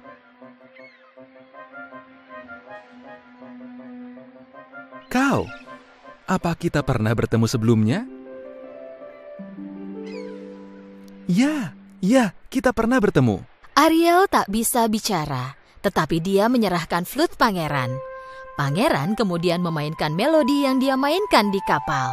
Kau, apa kita pernah bertemu sebelumnya? Ya. Ya, kita pernah bertemu. Ariel tak bisa bicara, tetapi dia menyerahkan flute pangeran. Pangeran kemudian memainkan melodi yang dia mainkan di kapal.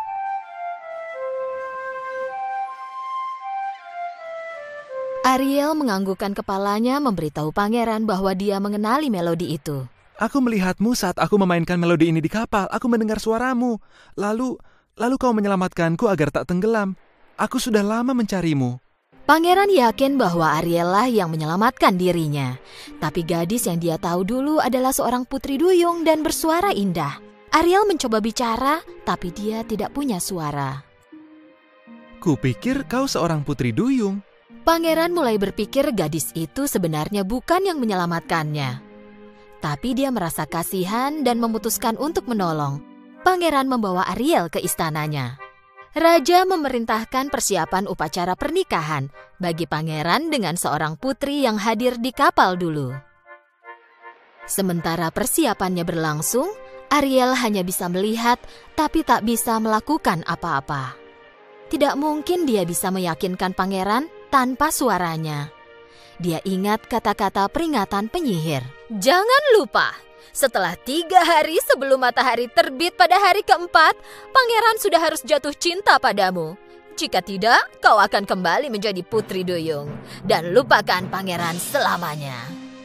Ariel menganggukkan kepalanya memberitahu pangeran bahwa dia mengenali melodi itu. Aku melihatmu saat aku memainkan melodi ini di kapal. Aku mendengar suaramu. Lalu, lalu kau menyelamatkanku agar tak tenggelam. Aku sudah lama mencarimu. Pangeran yakin bahwa Ariel lah yang menyelamatkan dirinya. Tapi gadis yang dia tahu dulu adalah seorang putri duyung dan bersuara indah. Ariel mencoba bicara, tapi dia tidak punya suara. Kupikir kau seorang putri duyung. Pangeran mulai berpikir gadis itu sebenarnya bukan yang menyelamatkannya. Tapi dia merasa kasihan dan memutuskan untuk menolong. Pangeran membawa Ariel ke istananya. Raja memerintahkan persiapan upacara pernikahan bagi pangeran dengan seorang putri yang hadir di kapal dulu. Sementara persiapannya berlangsung, Ariel hanya bisa melihat tapi tak bisa melakukan apa-apa. Tidak mungkin dia bisa meyakinkan pangeran tanpa suaranya. Dia ingat kata-kata peringatan penyihir. Jangan lupa, setelah tiga hari sebelum matahari terbit pada hari keempat, pangeran sudah harus jatuh cinta padamu. Jika tidak, kau akan kembali menjadi putri duyung dan lupakan pangeran selamanya.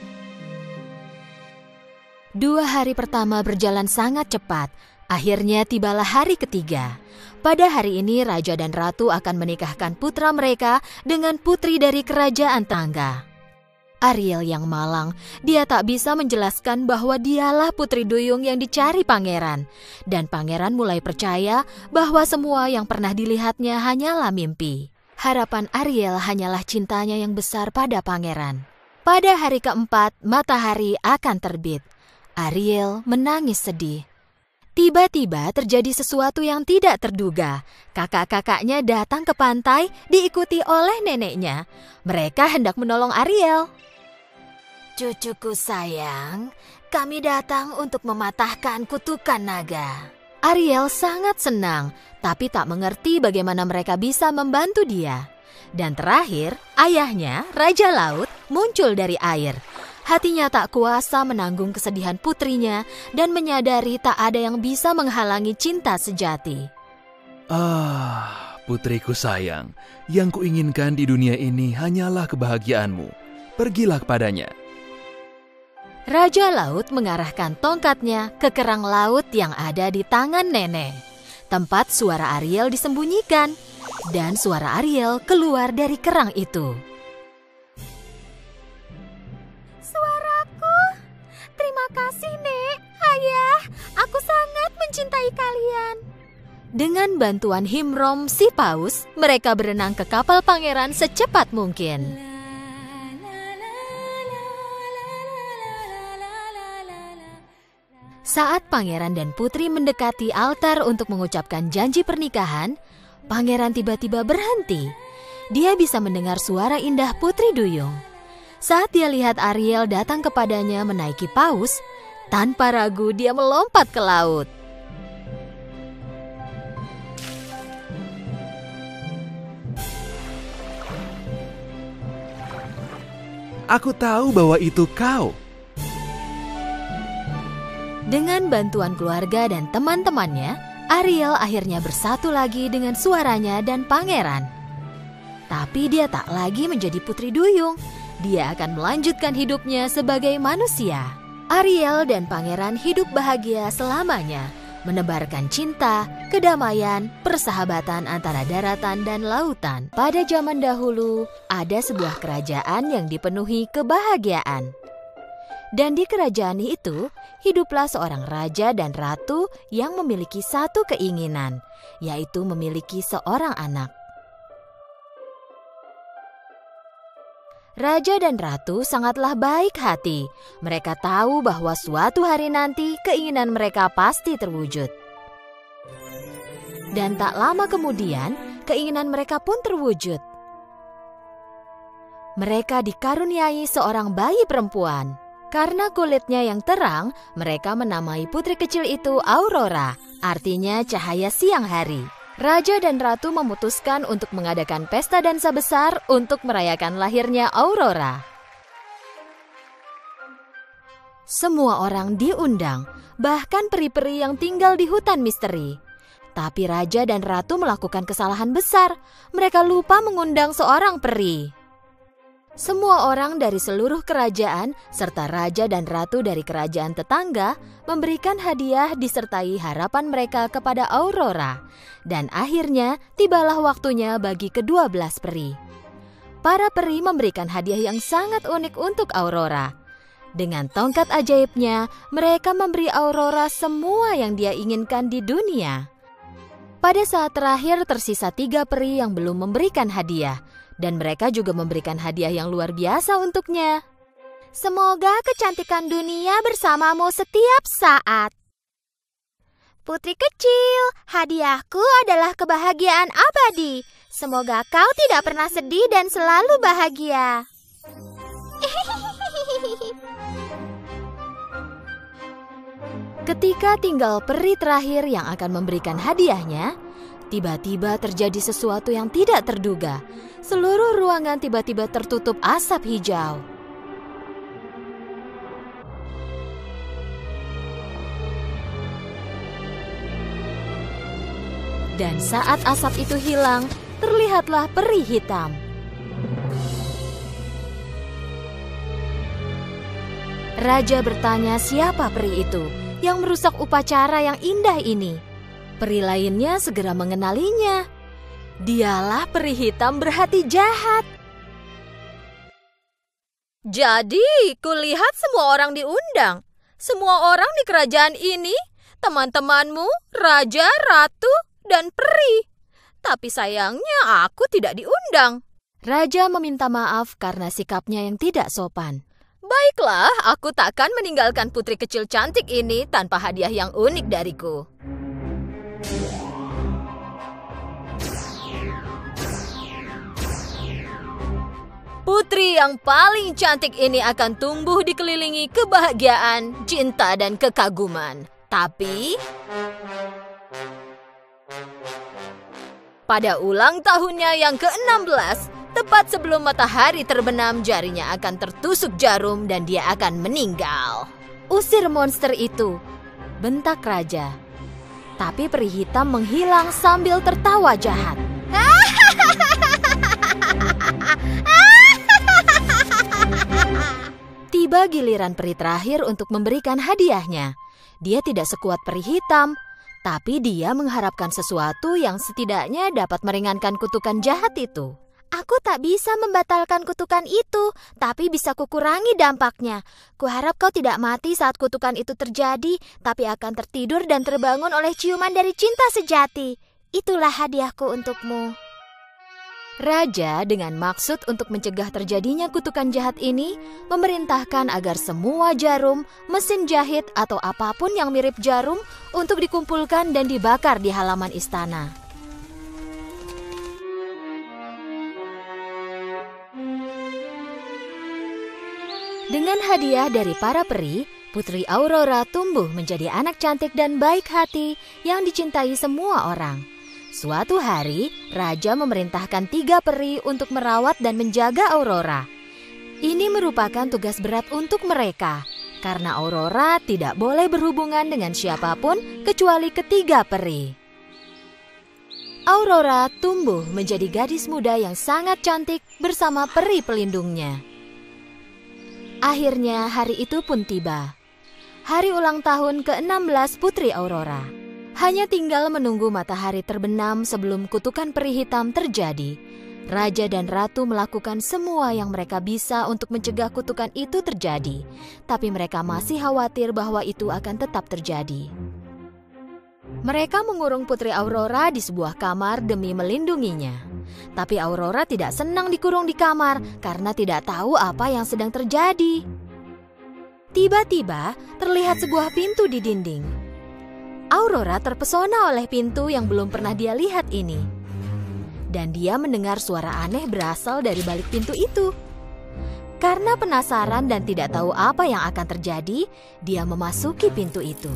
Dua hari pertama berjalan sangat cepat. Akhirnya tibalah hari ketiga. Pada hari ini raja dan ratu akan menikahkan putra mereka dengan putri dari kerajaan tetangga. Ariel yang malang, dia tak bisa menjelaskan bahwa dialah putri duyung yang dicari pangeran. Dan pangeran mulai percaya bahwa semua yang pernah dilihatnya hanyalah mimpi. Harapan Ariel hanyalah cintanya yang besar pada pangeran. Pada hari keempat, matahari akan terbit. Ariel menangis sedih. Tiba-tiba terjadi sesuatu yang tidak terduga. Kakak-kakaknya datang ke pantai diikuti oleh neneknya. Mereka hendak menolong Ariel. Cucuku sayang, kami datang untuk mematahkan kutukan naga. Ariel sangat senang, tapi tak mengerti bagaimana mereka bisa membantu dia. Dan terakhir, ayahnya, Raja Laut, muncul dari air. Hatinya tak kuasa menanggung kesedihan putrinya dan menyadari tak ada yang bisa menghalangi cinta sejati. Ah, putriku sayang, yang kuinginkan di dunia ini hanyalah kebahagiaanmu. Pergilah kepadanya. Raja Laut mengarahkan tongkatnya ke kerang laut yang ada di tangan nenek. Tempat suara Ariel disembunyikan, dan suara Ariel keluar dari kerang itu. Suaraku, terima kasih Nek, Ayah, aku sangat mencintai kalian. Dengan bantuan Himrom si paus, mereka berenang ke kapal pangeran secepat mungkin. Saat pangeran dan putri mendekati altar untuk mengucapkan janji pernikahan, pangeran tiba-tiba berhenti. Dia bisa mendengar suara indah putri duyung. Saat dia lihat Ariel datang kepadanya menaiki paus, tanpa ragu dia melompat ke laut. Aku tahu bahwa itu kau. Dengan bantuan keluarga dan teman-temannya, Ariel akhirnya bersatu lagi dengan suaranya dan pangeran. Tapi dia tak lagi menjadi putri duyung. Dia akan melanjutkan hidupnya sebagai manusia. Ariel dan pangeran hidup bahagia selamanya, menebarkan cinta, kedamaian, persahabatan antara daratan dan lautan. Pada zaman dahulu, ada sebuah kerajaan yang dipenuhi kebahagiaan. Dan di kerajaan itu, hiduplah seorang raja dan ratu yang memiliki satu keinginan, yaitu memiliki seorang anak. Raja dan ratu sangatlah baik hati. Mereka tahu bahwa suatu hari nanti keinginan mereka pasti terwujud. Dan tak lama kemudian, keinginan mereka pun terwujud. Mereka dikaruniai seorang bayi perempuan. Karena kulitnya yang terang, mereka menamai putri kecil itu Aurora, artinya cahaya siang hari. Raja dan ratu memutuskan untuk mengadakan pesta dansa besar untuk merayakan lahirnya Aurora. Semua orang diundang, bahkan peri-peri yang tinggal di hutan misteri. Tapi raja dan ratu melakukan kesalahan besar. Mereka lupa mengundang seorang peri. Semua orang dari seluruh kerajaan, serta raja dan ratu dari kerajaan tetangga, memberikan hadiah disertai harapan mereka kepada Aurora. Dan akhirnya, tibalah waktunya bagi kedua belas peri. Para peri memberikan hadiah yang sangat unik untuk Aurora. Dengan tongkat ajaibnya, mereka memberi Aurora semua yang dia inginkan di dunia. Pada saat terakhir, tersisa tiga peri yang belum memberikan hadiah. Dan mereka juga memberikan hadiah yang luar biasa untuknya. Semoga kecantikan dunia bersamamu setiap saat. Putri kecil, hadiahku adalah kebahagiaan abadi. Semoga kau tidak pernah sedih dan selalu bahagia. Ketika tinggal peri terakhir yang akan memberikan hadiahnya, Tiba-tiba terjadi sesuatu yang tidak terduga. Seluruh ruangan tiba-tiba tertutup asap hijau. Dan saat asap itu hilang, terlihatlah peri hitam. Raja bertanya siapa peri itu yang merusak upacara yang indah ini. Peri lainnya segera mengenalinya. Dialah peri hitam berhati jahat. Jadi, kulihat semua orang diundang. Semua orang di kerajaan ini, teman-temanmu, raja, ratu, dan peri. Tapi sayangnya aku tidak diundang. Raja meminta maaf karena sikapnya yang tidak sopan. Baiklah, aku takkan meninggalkan putri kecil cantik ini tanpa hadiah yang unik dariku. Putri yang paling cantik ini akan tumbuh dikelilingi kebahagiaan, cinta, dan kekaguman. Tapi pada ulang tahunnya yang ke-enam belas, tepat sebelum matahari terbenam, jarinya akan tertusuk jarum dan dia akan meninggal. Usir monster itu, bentak raja. Tapi peri hitam menghilang sambil tertawa jahat. Tiba giliran peri terakhir untuk memberikan hadiahnya. Dia tidak sekuat peri hitam, tapi dia mengharapkan sesuatu yang setidaknya dapat meringankan kutukan jahat itu. Aku tak bisa membatalkan kutukan itu, tapi bisa kukurangi dampaknya. Kuharap kau tidak mati saat kutukan itu terjadi, tapi akan tertidur dan terbangun oleh ciuman dari cinta sejati. Itulah hadiahku untukmu. Raja dengan maksud untuk mencegah terjadinya kutukan jahat ini, memerintahkan agar semua jarum, mesin jahit, atau apapun yang mirip jarum untuk dikumpulkan dan dibakar di halaman istana. Dengan hadiah dari para peri, Putri Aurora tumbuh menjadi anak cantik dan baik hati yang dicintai semua orang. Suatu hari, Raja memerintahkan tiga peri untuk merawat dan menjaga Aurora. Ini merupakan tugas berat untuk mereka, karena Aurora tidak boleh berhubungan dengan siapapun kecuali ketiga peri. Aurora tumbuh menjadi gadis muda yang sangat cantik bersama peri pelindungnya. Akhirnya hari itu pun tiba. Hari ulang tahun ke-enam belas Putri Aurora. Hanya tinggal menunggu matahari terbenam sebelum kutukan peri hitam terjadi. Raja dan ratu melakukan semua yang mereka bisa untuk mencegah kutukan itu terjadi. Tapi mereka masih khawatir bahwa itu akan tetap terjadi. Mereka mengurung Putri Aurora di sebuah kamar demi melindunginya. Tapi Aurora tidak senang dikurung di kamar karena tidak tahu apa yang sedang terjadi. Tiba-tiba terlihat sebuah pintu di dinding. Aurora terpesona oleh pintu yang belum pernah dia lihat ini. Dan dia mendengar suara aneh berasal dari balik pintu itu. Karena penasaran dan tidak tahu apa yang akan terjadi, dia memasuki pintu itu.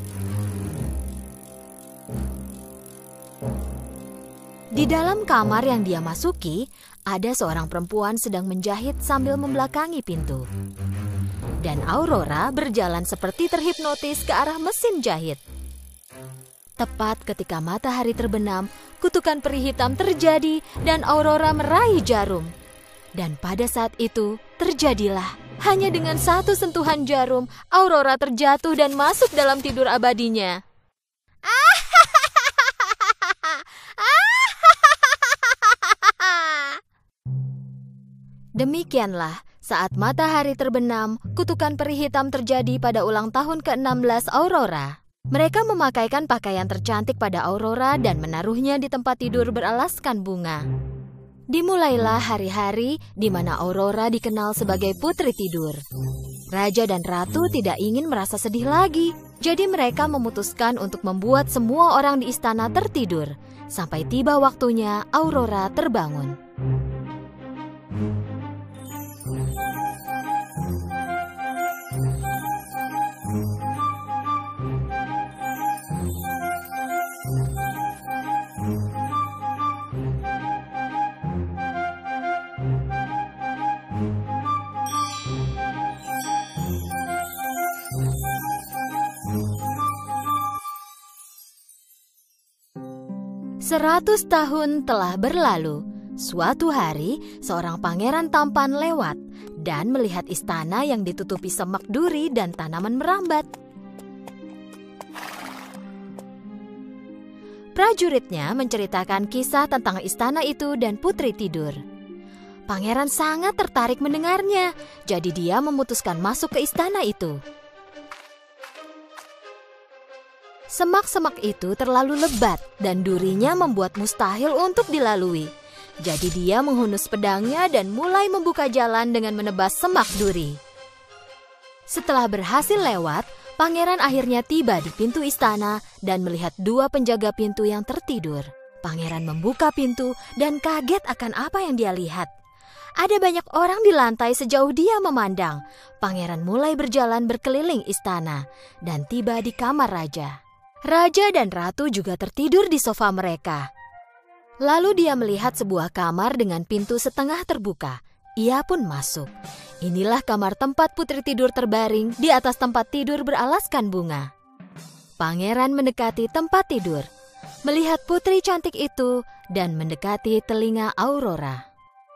Di dalam kamar yang dia masuki, ada seorang perempuan sedang menjahit sambil membelakangi pintu. Dan Aurora berjalan seperti terhipnotis ke arah mesin jahit. Tepat ketika matahari terbenam, kutukan peri hitam terjadi dan Aurora meraih jarum. Dan pada saat itu, terjadilah. Hanya dengan satu sentuhan jarum, Aurora terjatuh dan masuk dalam tidur abadinya. Demikianlah, saat matahari terbenam, kutukan peri hitam terjadi pada ulang tahun ke-enam belas Aurora. Mereka memakaikan pakaian tercantik pada Aurora dan menaruhnya di tempat tidur beralaskan bunga. Dimulailah hari-hari di mana Aurora dikenal sebagai putri tidur. Raja dan ratu tidak ingin merasa sedih lagi, jadi mereka memutuskan untuk membuat semua orang di istana tertidur. Sampai tiba waktunya Aurora terbangun. Seratus tahun telah berlalu. Suatu hari, seorang pangeran tampan lewat dan melihat istana yang ditutupi semak duri dan tanaman merambat. Prajuritnya menceritakan kisah tentang istana itu dan putri tidur. Pangeran sangat tertarik mendengarnya, jadi dia memutuskan masuk ke istana itu. Semak-semak itu terlalu lebat dan durinya membuat mustahil untuk dilalui. Jadi dia menghunus pedangnya dan mulai membuka jalan dengan menebas semak duri. Setelah berhasil lewat, pangeran akhirnya tiba di pintu istana dan melihat dua penjaga pintu yang tertidur. Pangeran membuka pintu dan kaget akan apa yang dia lihat. Ada banyak orang di lantai sejauh dia memandang. Pangeran mulai berjalan berkeliling istana dan tiba di kamar raja. Raja dan ratu juga tertidur di sofa mereka. Lalu dia melihat sebuah kamar dengan pintu setengah terbuka. Ia pun masuk. Inilah kamar tempat putri tidur terbaring di atas tempat tidur beralaskan bunga. Pangeran mendekati tempat tidur, melihat putri cantik itu dan mendekati telinga Aurora.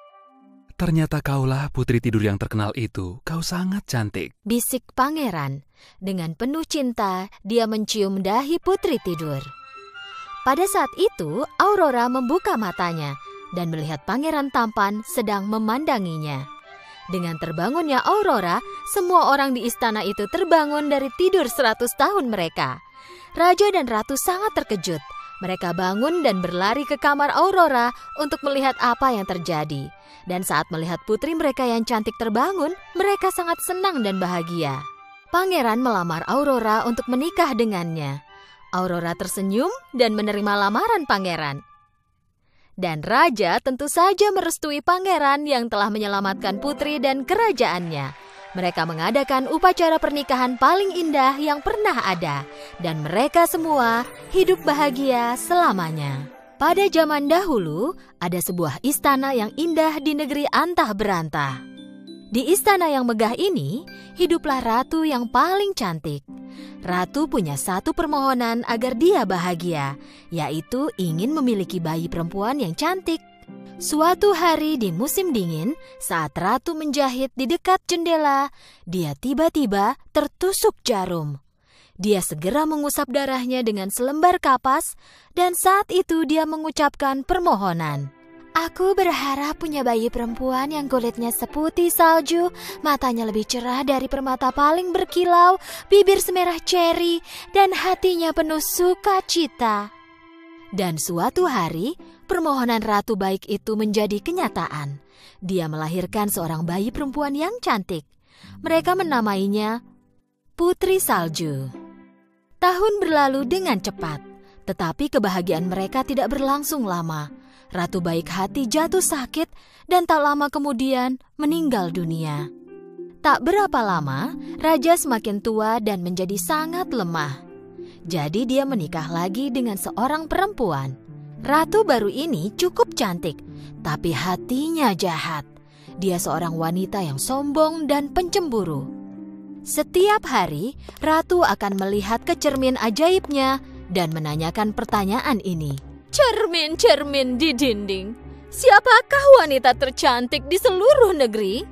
Ternyata kaulah putri tidur yang terkenal itu. Kau sangat cantik, Bisik pangeran. Dengan penuh cinta, dia mencium dahi putri tidur. Pada saat itu, Aurora membuka matanya dan melihat pangeran tampan sedang memandanginya. Dengan terbangunnya Aurora, semua orang di istana itu terbangun dari tidur seratus tahun mereka. Raja dan ratu sangat terkejut. Mereka bangun dan berlari ke kamar Aurora untuk melihat apa yang terjadi. Dan saat melihat putri mereka yang cantik terbangun, mereka sangat senang dan bahagia. Pangeran melamar Aurora untuk menikah dengannya. Aurora tersenyum dan menerima lamaran pangeran. Dan raja tentu saja merestui pangeran yang telah menyelamatkan putri dan kerajaannya. Mereka mengadakan upacara pernikahan paling indah yang pernah ada. Dan mereka semua hidup bahagia selamanya. Pada zaman dahulu, ada sebuah istana yang indah di negeri antah berantah. Di istana yang megah ini, hiduplah ratu yang paling cantik. Ratu punya satu permohonan agar dia bahagia, yaitu ingin memiliki bayi perempuan yang cantik. Suatu hari di musim dingin, saat ratu menjahit di dekat jendela, dia tiba-tiba tertusuk jarum. Dia segera mengusap darahnya dengan selembar kapas, dan saat itu dia mengucapkan permohonan. Aku berharap punya bayi perempuan yang kulitnya seputih salju, matanya lebih cerah dari permata paling berkilau, bibir semerah ceri, dan hatinya penuh sukacita. Dan suatu hari, permohonan ratu baik itu menjadi kenyataan. Dia melahirkan seorang bayi perempuan yang cantik. Mereka menamainya Putri Salju. Tahun berlalu dengan cepat, tetapi kebahagiaan mereka tidak berlangsung lama. Ratu baik hati jatuh sakit dan tak lama kemudian meninggal dunia. Tak berapa lama, raja semakin tua dan menjadi sangat lemah. Jadi dia menikah lagi dengan seorang perempuan. Ratu baru ini cukup cantik, tapi hatinya jahat. Dia seorang wanita yang sombong dan pencemburu. Setiap hari, ratu akan melihat ke cermin ajaibnya dan menanyakan pertanyaan ini. Cermin-cermin di dinding, siapakah wanita tercantik di seluruh negeri?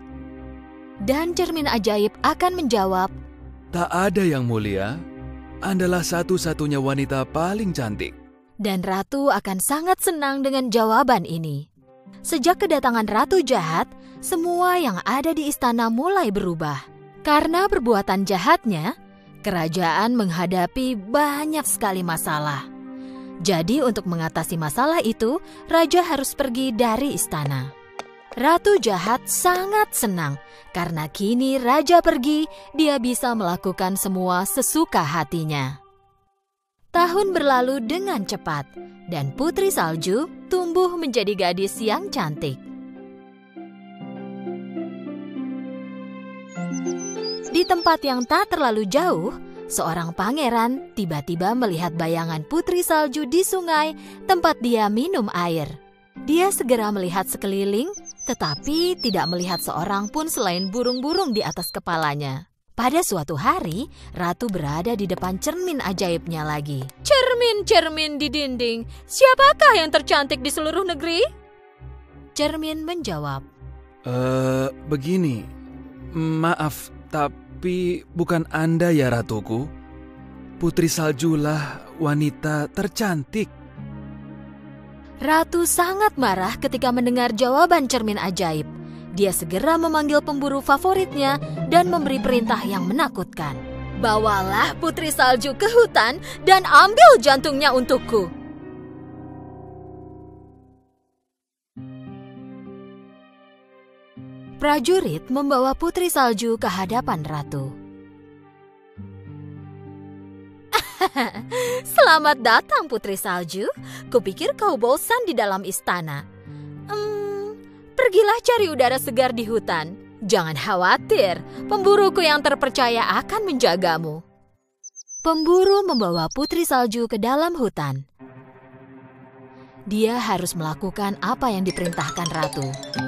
Dan cermin ajaib akan menjawab, tak ada yang mulia. Andalah satu-satunya wanita paling cantik. Dan ratu akan sangat senang dengan jawaban ini. Sejak kedatangan ratu jahat, semua yang ada di istana mulai berubah. Karena perbuatan jahatnya, kerajaan menghadapi banyak sekali masalah. Jadi untuk mengatasi masalah itu, raja harus pergi dari istana. Ratu jahat sangat senang karena kini raja pergi, dia bisa melakukan semua sesuka hatinya. Tahun berlalu dengan cepat dan Putri Salju tumbuh menjadi gadis yang cantik. Di tempat yang tak terlalu jauh, seorang pangeran tiba-tiba melihat bayangan Putri Salju di sungai tempat dia minum air. Dia segera melihat sekeliling, tetapi tidak melihat seorang pun selain burung-burung di atas kepalanya. Pada suatu hari, Ratu berada di depan cermin ajaibnya lagi. Cermin-cermin di dinding, siapakah yang tercantik di seluruh negeri? Cermin menjawab, Eh, begini, maaf, tapi bukan Anda ya ratuku. Putri Saljulah wanita tercantik. Ratu sangat marah ketika mendengar jawaban cermin ajaib. Dia segera memanggil pemburu favoritnya dan memberi perintah yang menakutkan. Bawalah Putri Salju ke hutan dan ambil jantungnya untukku. Prajurit membawa Putri Salju ke hadapan Ratu. Selamat datang Putri Salju. Kupikir kau bosan di dalam istana. Hmm, pergilah cari udara segar di hutan. Jangan khawatir, pemburuku yang terpercaya akan menjagamu. Pemburu membawa Putri Salju ke dalam hutan. Dia harus melakukan apa yang diperintahkan Ratu.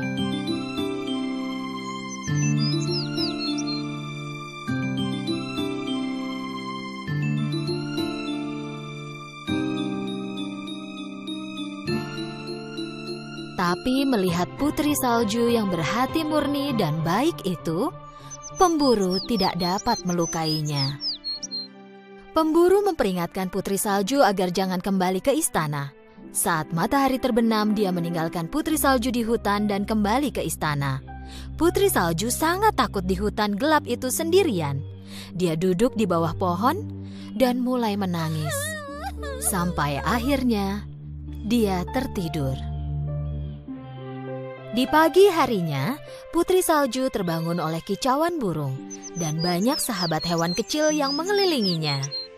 Tapi melihat Putri Salju yang berhati murni dan baik itu, pemburu tidak dapat melukainya. Pemburu memperingatkan Putri Salju agar jangan kembali ke istana. Saat matahari terbenam, dia meninggalkan Putri Salju di hutan dan kembali ke istana. Putri Salju sangat takut di hutan gelap itu sendirian. Dia duduk di bawah pohon dan mulai menangis. Sampai akhirnya, dia tertidur. Di pagi harinya, Putri Salju terbangun oleh kicauan burung dan banyak sahabat hewan kecil yang mengelilinginya.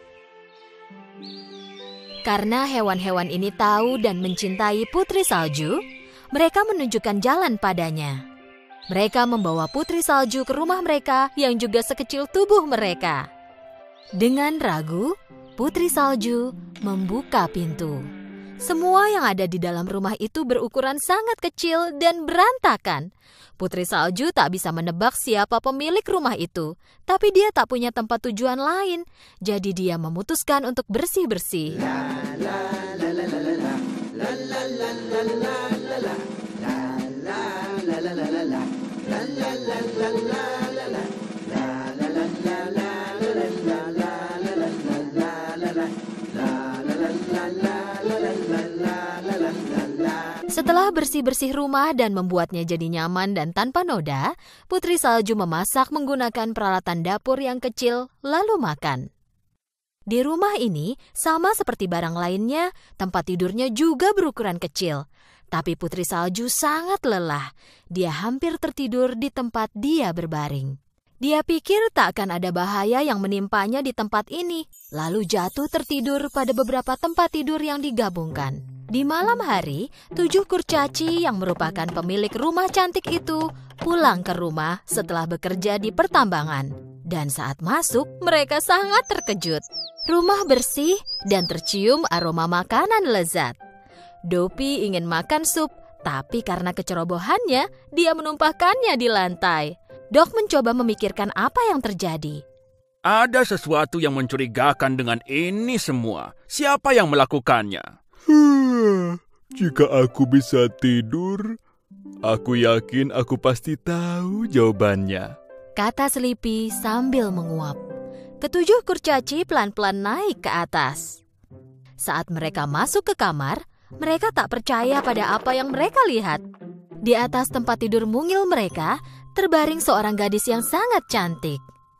Karena hewan-hewan ini tahu dan mencintai Putri Salju, mereka menunjukkan jalan padanya. Mereka membawa Putri Salju ke rumah mereka yang juga sekecil tubuh mereka. Dengan ragu, Putri Salju membuka pintu. Semua yang ada di dalam rumah itu berukuran sangat kecil dan berantakan. Putri Salju tak bisa menebak siapa pemilik rumah itu, tapi dia tak punya tempat tujuan lain. Jadi dia memutuskan untuk bersih-bersih. Setelah bersih-bersih rumah dan membuatnya jadi nyaman dan tanpa noda, Putri Salju memasak menggunakan peralatan dapur yang kecil, lalu makan. Di rumah ini, sama seperti barang lainnya, tempat tidurnya juga berukuran kecil. Tapi Putri Salju sangat lelah. Dia hampir tertidur di tempat dia berbaring. Dia pikir tak akan ada bahaya yang menimpanya di tempat ini, lalu jatuh tertidur pada beberapa tempat tidur yang digabungkan. Di malam hari, tujuh kurcaci yang merupakan pemilik rumah cantik itu pulang ke rumah setelah bekerja di pertambangan. Dan saat masuk, mereka sangat terkejut. Rumah bersih dan tercium aroma makanan lezat. Dopi ingin makan sup, tapi karena kecerobohannya, dia menumpahkannya di lantai. Dok mencoba memikirkan apa yang terjadi. Ada sesuatu yang mencurigakan dengan ini semua. Siapa yang melakukannya? Hmm, jika aku bisa tidur, aku yakin aku pasti tahu jawabannya, kata Sleepy sambil menguap. Ketujuh kurcaci pelan-pelan naik ke atas. Saat mereka masuk ke kamar, mereka tak percaya pada apa yang mereka lihat. Di atas tempat tidur mungil mereka, terbaring seorang gadis yang sangat cantik.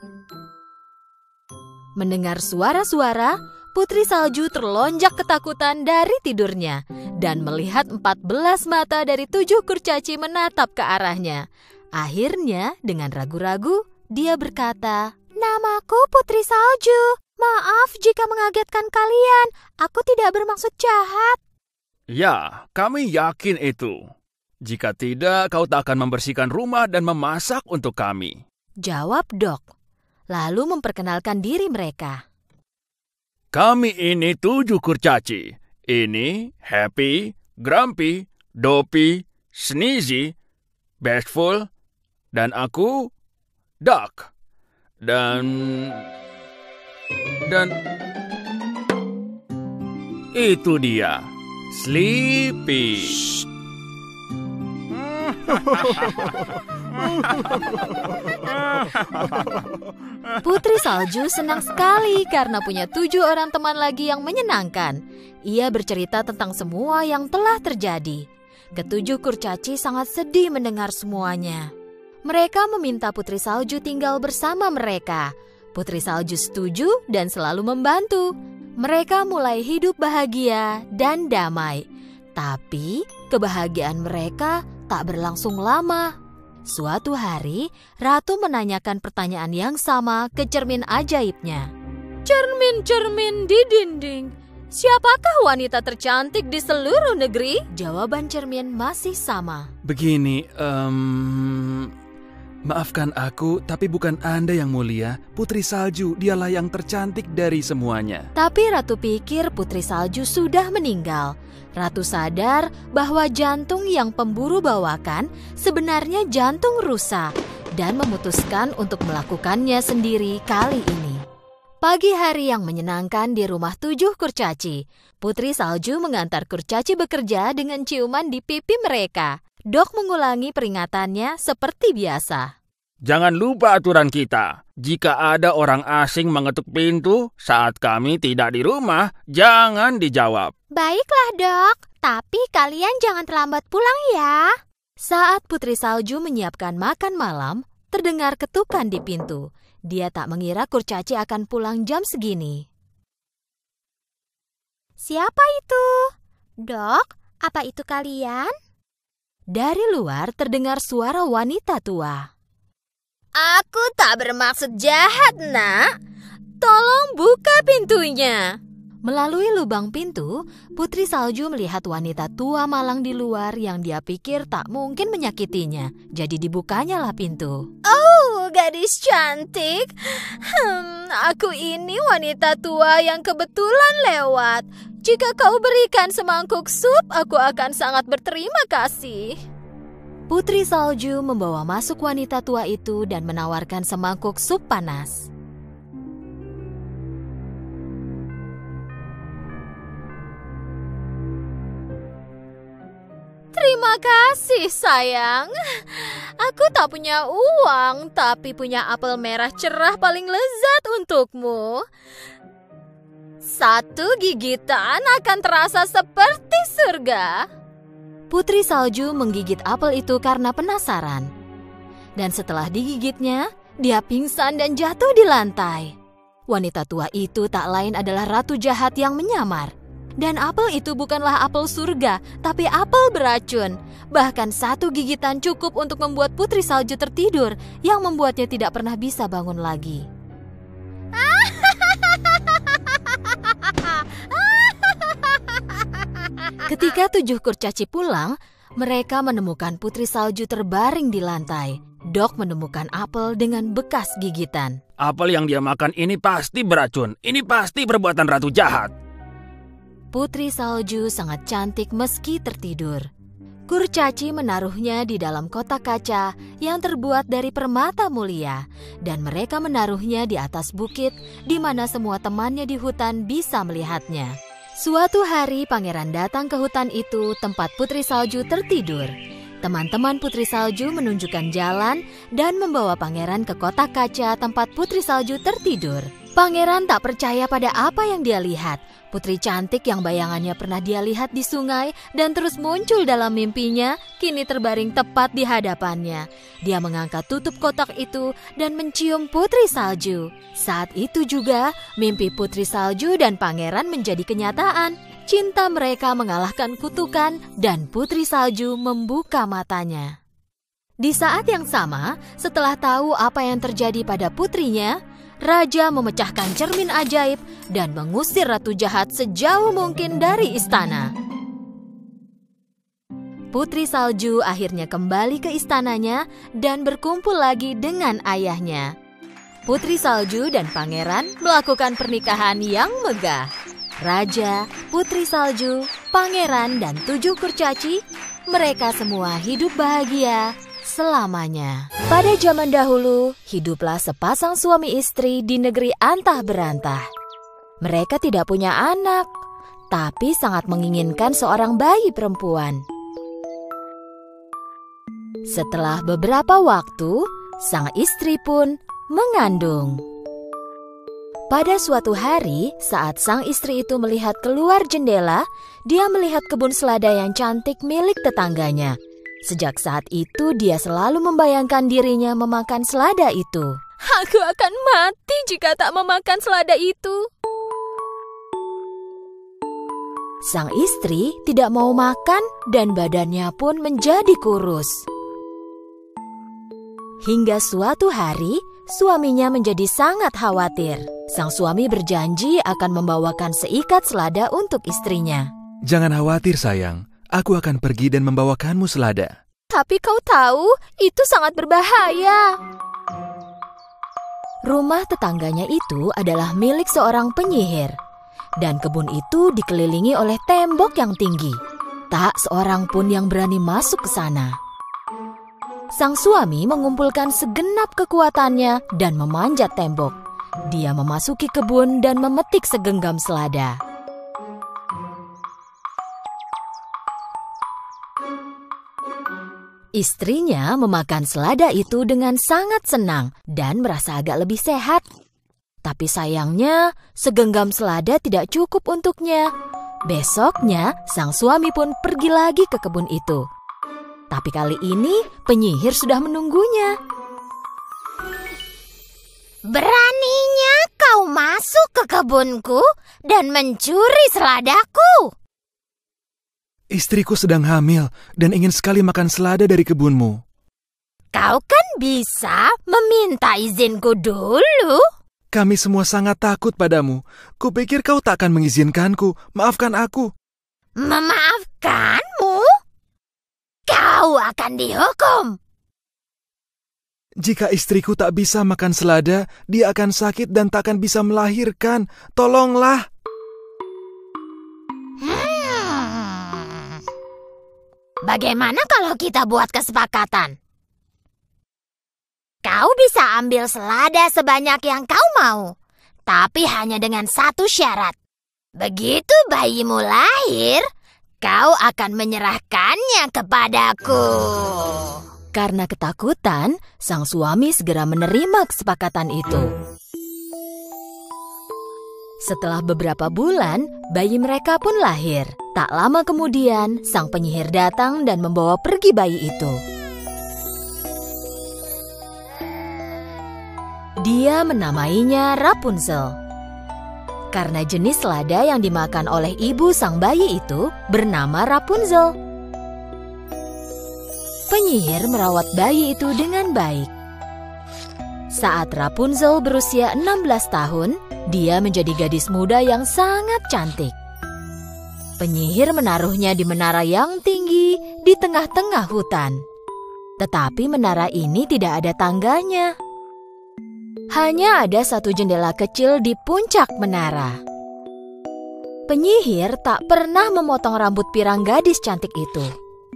Mendengar suara-suara, Putri Salju terlonjak ketakutan dari tidurnya dan melihat empat belas mata dari tujuh kurcaci menatap ke arahnya. Akhirnya, dengan ragu-ragu, dia berkata, "Namaku Putri Salju. Maaf jika mengagetkan kalian. Aku tidak bermaksud jahat." Ya, kami yakin itu. Jika tidak, kau tak akan membersihkan rumah dan memasak untuk kami. Jawab Dok, lalu memperkenalkan diri mereka. Kami ini tujuh kurcaci. Ini Happy, Grumpy, Dopey, Sneezy, Bashful, dan aku, Duck. Dan... Dan... Itu dia, Sleepy. Putri Salju senang sekali karena punya tujuh orang teman lagi yang menyenangkan. Ia bercerita tentang semua yang telah terjadi. Ketujuh kurcaci sangat sedih mendengar semuanya. Mereka meminta Putri Salju tinggal bersama mereka. Putri Salju setuju dan selalu membantu. Mereka mulai hidup bahagia dan damai. Tapi kebahagiaan mereka tak berlangsung lama. Suatu hari, Ratu menanyakan pertanyaan yang sama ke cermin ajaibnya. Cermin-cermin di dinding, siapakah wanita tercantik di seluruh negeri? Jawaban cermin masih sama. Begini, um, maafkan aku, tapi bukan Anda yang mulia. Putri Salju, dialah yang tercantik dari semuanya. Tapi Ratu pikir Putri Salju sudah meninggal. Ratu sadar bahwa jantung yang pemburu bawakan sebenarnya jantung rusa dan memutuskan untuk melakukannya sendiri kali ini. Pagi hari yang menyenangkan di rumah tujuh kurcaci. Putri Salju mengantar kurcaci bekerja dengan ciuman di pipi mereka. Dok mengulangi peringatannya seperti biasa. Jangan lupa aturan kita. Jika ada orang asing mengetuk pintu saat kami tidak di rumah, jangan dijawab. Baiklah, Dok. Tapi kalian jangan terlambat pulang ya. Saat Putri Salju menyiapkan makan malam, terdengar ketukan di pintu. Dia tak mengira kurcaci akan pulang jam segini. Siapa itu? Dok, apa itu kalian? Dari luar terdengar suara wanita tua. Aku tak bermaksud jahat, Nak. Tolong buka pintunya. Melalui lubang pintu, Putri Salju melihat wanita tua malang di luar yang dia pikir tak mungkin menyakitinya. Jadi dibukanyalah pintu. Oh, gadis cantik. Hmm, aku ini wanita tua yang kebetulan lewat. Jika kau berikan semangkuk sup, aku akan sangat berterima kasih. Putri Salju membawa masuk wanita tua itu dan menawarkan semangkuk sup panas. Terima kasih, sayang. Aku tak punya uang, tapi punya apel merah cerah paling lezat untukmu. Satu gigitan akan terasa seperti surga. Putri Salju menggigit apel itu karena penasaran. Dan setelah digigitnya, dia pingsan dan jatuh di lantai. Wanita tua itu tak lain adalah ratu jahat yang menyamar. Dan apel itu bukanlah apel surga, tapi apel beracun. Bahkan satu gigitan cukup untuk membuat Putri Salju tertidur, yang membuatnya tidak pernah bisa bangun lagi. Ketika tujuh kurcaci pulang, mereka menemukan Putri Salju terbaring di lantai. Dok menemukan apel dengan bekas gigitan. Apel yang dia makan ini pasti beracun. Ini pasti perbuatan ratu jahat. Putri Salju sangat cantik meski tertidur. Kurcaci menaruhnya di dalam kotak kaca yang terbuat dari permata mulia. Dan mereka menaruhnya di atas bukit di mana semua temannya di hutan bisa melihatnya. Suatu hari pangeran datang ke hutan itu tempat Putri Salju tertidur. Teman-teman Putri Salju menunjukkan jalan dan membawa pangeran ke kotak kaca tempat Putri Salju tertidur. Pangeran tak percaya pada apa yang dia lihat. Putri cantik yang bayangannya pernah dia lihat di sungai dan terus muncul dalam mimpinya, kini terbaring tepat di hadapannya. Dia mengangkat tutup kotak itu dan mencium Putri Salju. Saat itu juga, mimpi Putri Salju dan pangeran menjadi kenyataan. Cinta mereka mengalahkan kutukan dan Putri Salju membuka matanya. Di saat yang sama, setelah tahu apa yang terjadi pada putrinya, Raja memecahkan cermin ajaib dan mengusir ratu jahat sejauh mungkin dari istana. Putri Salju akhirnya kembali ke istananya dan berkumpul lagi dengan ayahnya. Putri Salju dan pangeran melakukan pernikahan yang megah. Raja, Putri Salju, pangeran, dan tujuh kurcaci, mereka semua hidup bahagia selamanya. Pada zaman dahulu, hiduplah sepasang suami istri di negeri antah berantah. Mereka tidak punya anak, tapi sangat menginginkan seorang bayi perempuan. Setelah beberapa waktu, sang istri pun mengandung. Pada suatu hari, saat sang istri itu melihat keluar jendela, dia melihat kebun selada yang cantik milik tetangganya. Sejak saat itu, dia selalu membayangkan dirinya memakan selada itu. Aku akan mati jika tak memakan selada itu. Sang istri tidak mau makan dan badannya pun menjadi kurus. Hingga suatu hari, suaminya menjadi sangat khawatir. Sang suami berjanji akan membawakan seikat selada untuk istrinya. Jangan khawatir sayang, aku akan pergi dan membawakanmu selada. Tapi kau tahu, itu sangat berbahaya. Rumah tetangganya itu adalah milik seorang penyihir. Dan kebun itu dikelilingi oleh tembok yang tinggi. Tak seorang pun yang berani masuk ke sana. Sang suami mengumpulkan segenap kekuatannya dan memanjat tembok. Dia memasuki kebun dan memetik segenggam selada. Istrinya memakan selada itu dengan sangat senang dan merasa agak lebih sehat. Tapi sayangnya, segenggam selada tidak cukup untuknya. Besoknya, sang suami pun pergi lagi ke kebun itu. Tapi kali ini, penyihir sudah menunggunya. Beraninya kau masuk ke kebunku dan mencuri seladaku. Istriku sedang hamil dan ingin sekali makan selada dari kebunmu. Kau kan bisa meminta izinku dulu. Kami semua sangat takut padamu. Kupikir kau tak akan mengizinkanku. Maafkan aku. Memaafkanmu? Kau akan dihukum. Jika istriku tak bisa makan selada, dia akan sakit dan tak akan bisa melahirkan. Tolonglah. Hmm. Bagaimana kalau kita buat kesepakatan? Kau bisa ambil selada sebanyak yang kau mau, tapi hanya dengan satu syarat. Begitu bayimu lahir, kau akan menyerahkannya kepadaku. Karena ketakutan, sang suami segera menerima kesepakatan itu. Setelah beberapa bulan, bayi mereka pun lahir. Tak lama kemudian, sang penyihir datang dan membawa pergi bayi itu. Dia menamainya Rapunzel. Karena jenis selada yang dimakan oleh ibu sang bayi itu bernama Rapunzel. Penyihir merawat bayi itu dengan baik. Saat Rapunzel berusia enam belas tahun, dia menjadi gadis muda yang sangat cantik. Penyihir menaruhnya di menara yang tinggi di tengah-tengah hutan. Tetapi menara ini tidak ada tangganya. Hanya ada satu jendela kecil di puncak menara. Penyihir tak pernah memotong rambut pirang gadis cantik itu.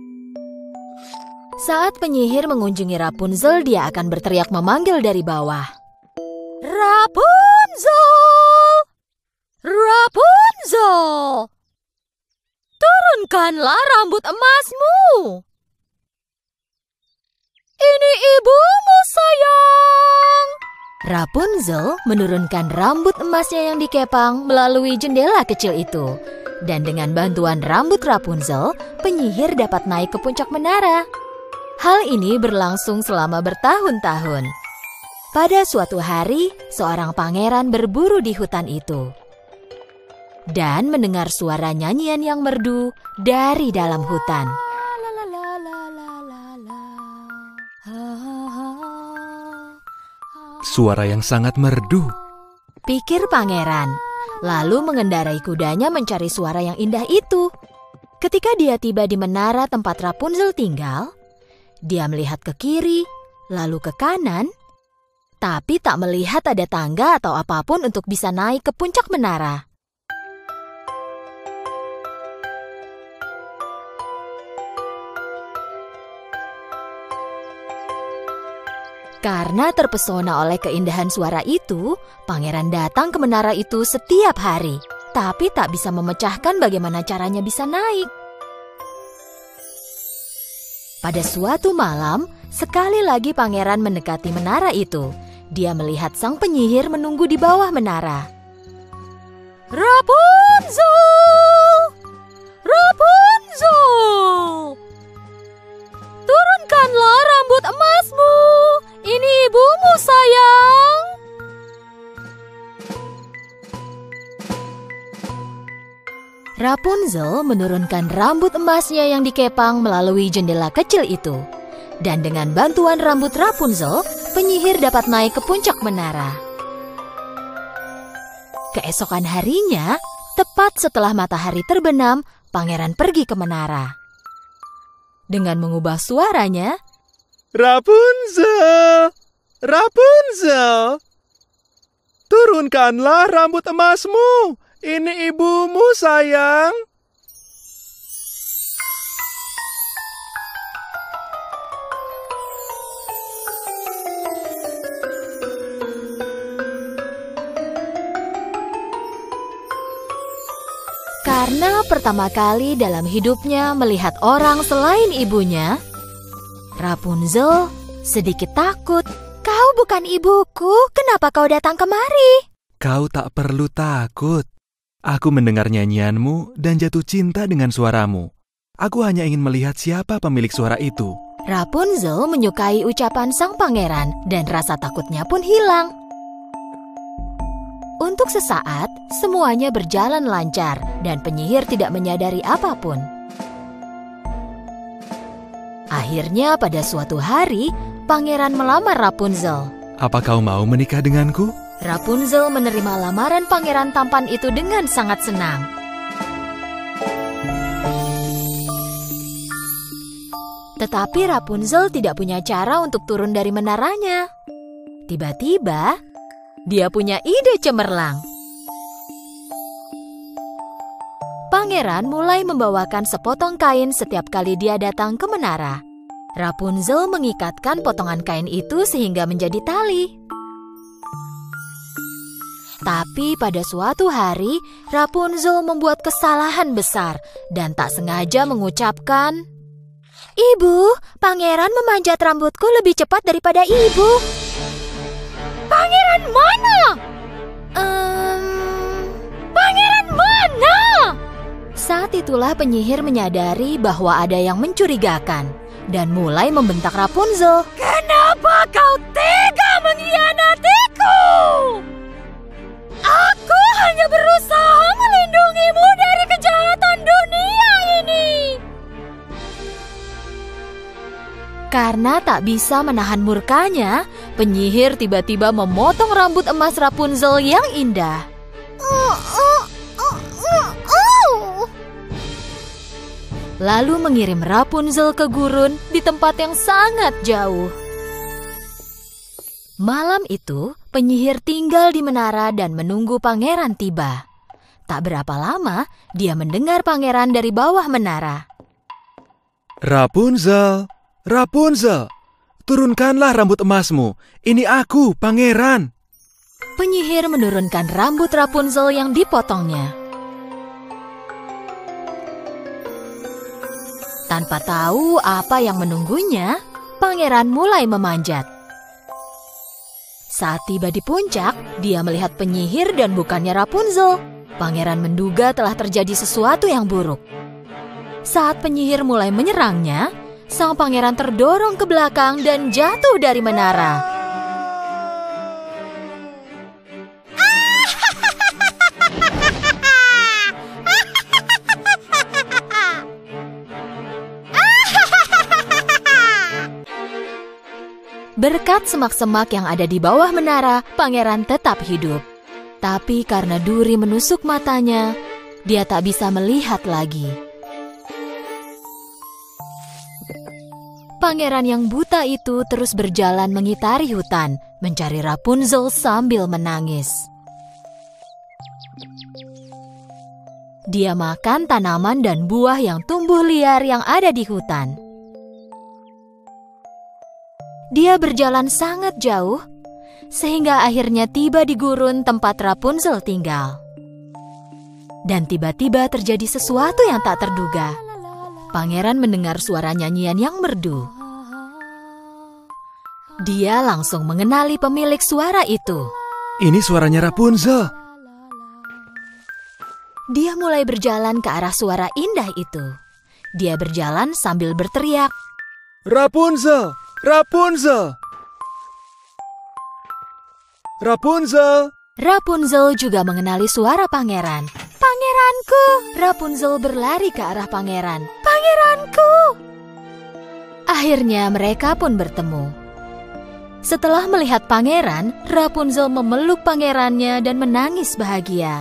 Saat penyihir mengunjungi Rapunzel, dia akan berteriak memanggil dari bawah. Rapunzel! Rapunzel! Turunkanlah rambut emasmu! Ini ibumu, sayang! Rapunzel menurunkan rambut emasnya yang dikepang melalui jendela kecil itu. Dan dengan bantuan rambut Rapunzel, penyihir dapat naik ke puncak menara. Hal ini berlangsung selama bertahun-tahun. Pada suatu hari, seorang pangeran berburu di hutan itu. Dan mendengar suara nyanyian yang merdu dari dalam hutan. Suara yang sangat merdu. Pikir pangeran, lalu mengendarai kudanya mencari suara yang indah itu. Ketika dia tiba di menara tempat Rapunzel tinggal, dia melihat ke kiri, lalu ke kanan, tapi tak melihat ada tangga atau apapun untuk bisa naik ke puncak menara. Karena terpesona oleh keindahan suara itu, pangeran datang ke menara itu setiap hari, tapi tak bisa memecahkan bagaimana caranya bisa naik. Pada suatu malam, sekali lagi pangeran mendekati menara itu. Dia melihat sang penyihir menunggu di bawah menara. Rapunzel! Rapunzel! Turunkanlah rambut emasmu. Ini ibumu, sayang. Rapunzel menurunkan rambut emasnya yang dikepang melalui jendela kecil itu. Dan dengan bantuan rambut Rapunzel, penyihir dapat naik ke puncak menara. Keesokan harinya, tepat setelah matahari terbenam, pangeran pergi ke menara. Dengan mengubah suaranya, Rapunzel! Rapunzel! Turunkanlah rambut emasmu. Ini ibumu, sayang. karena pertama kali dalam hidupnya melihat orang selain ibunya, Rapunzel sedikit takut. Kau bukan ibuku, kenapa kau datang kemari? Kau tak perlu takut. Aku mendengar nyanyianmu dan jatuh cinta dengan suaramu. Aku hanya ingin melihat siapa pemilik suara itu. Rapunzel menyukai ucapan sang pangeran dan rasa takutnya pun hilang. Untuk sesaat, semuanya berjalan lancar dan penyihir tidak menyadari apapun. Akhirnya pada suatu hari, pangeran melamar Rapunzel. Apa kau mau menikah denganku? Rapunzel menerima lamaran pangeran tampan itu dengan sangat senang. Tetapi Rapunzel tidak punya cara untuk turun dari menaranya. Tiba-tiba, dia punya ide cemerlang. Pangeran mulai membawakan sepotong kain setiap kali dia datang ke menara. Rapunzel mengikatkan potongan kain itu sehingga menjadi tali. Tapi pada suatu hari, Rapunzel membuat kesalahan besar dan tak sengaja mengucapkan, Ibu, pangeran memanjat rambutku lebih cepat daripada ibu. Pangeran mana? Um... Pangeran mana? Saat itulah penyihir menyadari bahwa ada yang mencurigakan dan mulai membentak Rapunzel. Kenapa kau tega mengkhianatiku? Aku hanya berusaha melindungimu dari kejahatan dunia ini. Karena tak bisa menahan murkanya, penyihir tiba-tiba memotong rambut emas Rapunzel yang indah. Lalu mengirim Rapunzel ke gurun di tempat yang sangat jauh. Malam itu, penyihir tinggal di menara dan menunggu pangeran tiba. Tak berapa lama, dia mendengar pangeran dari bawah menara. Rapunzel, Rapunzel, turunkanlah rambut emasmu. Ini aku, pangeran. Penyihir menurunkan rambut Rapunzel yang dipotongnya. Tanpa tahu apa yang menunggunya, pangeran mulai memanjat. Saat tiba di puncak, dia melihat penyihir dan bukannya Rapunzel. Pangeran menduga telah terjadi sesuatu yang buruk. Saat penyihir mulai menyerangnya, sang pangeran terdorong ke belakang dan jatuh dari menara. Berkat semak-semak yang ada di bawah menara, pangeran tetap hidup. Tapi karena duri menusuk matanya, dia tak bisa melihat lagi. Pangeran yang buta itu terus berjalan mengitari hutan, mencari Rapunzel sambil menangis. Dia makan tanaman dan buah yang tumbuh liar yang ada di hutan. Dia berjalan sangat jauh, sehingga akhirnya tiba di gurun tempat Rapunzel tinggal. Dan tiba-tiba terjadi sesuatu yang tak terduga. Pangeran mendengar suara nyanyian yang merdu. Dia langsung mengenali pemilik suara itu. Ini suaranya Rapunzel. Dia mulai berjalan ke arah suara indah itu. Dia berjalan sambil berteriak, Rapunzel! Rapunzel! Rapunzel! Rapunzel juga mengenali suara pangeran. Pangeranku! Rapunzel berlari ke arah pangeran. Pangeranku! Akhirnya mereka pun bertemu. Setelah melihat pangeran, Rapunzel memeluk pangerannya dan menangis bahagia.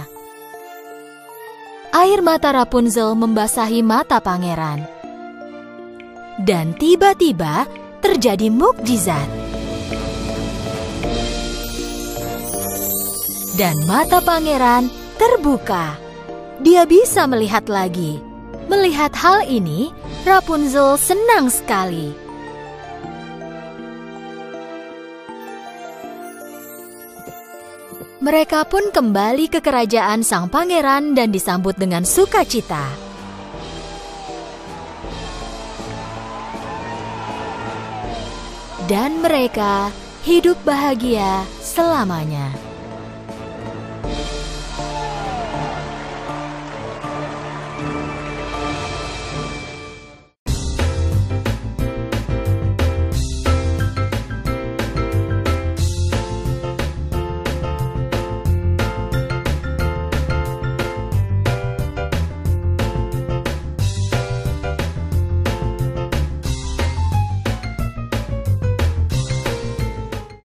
Air mata Rapunzel membasahi mata pangeran. Dan tiba-tiba terjadi mukjizat. Dan mata pangeran terbuka. Dia bisa melihat lagi. Melihat hal ini, Rapunzel senang sekali. Mereka pun kembali ke kerajaan sang pangeran dan disambut dengan sukacita. Dan mereka hidup bahagia selamanya.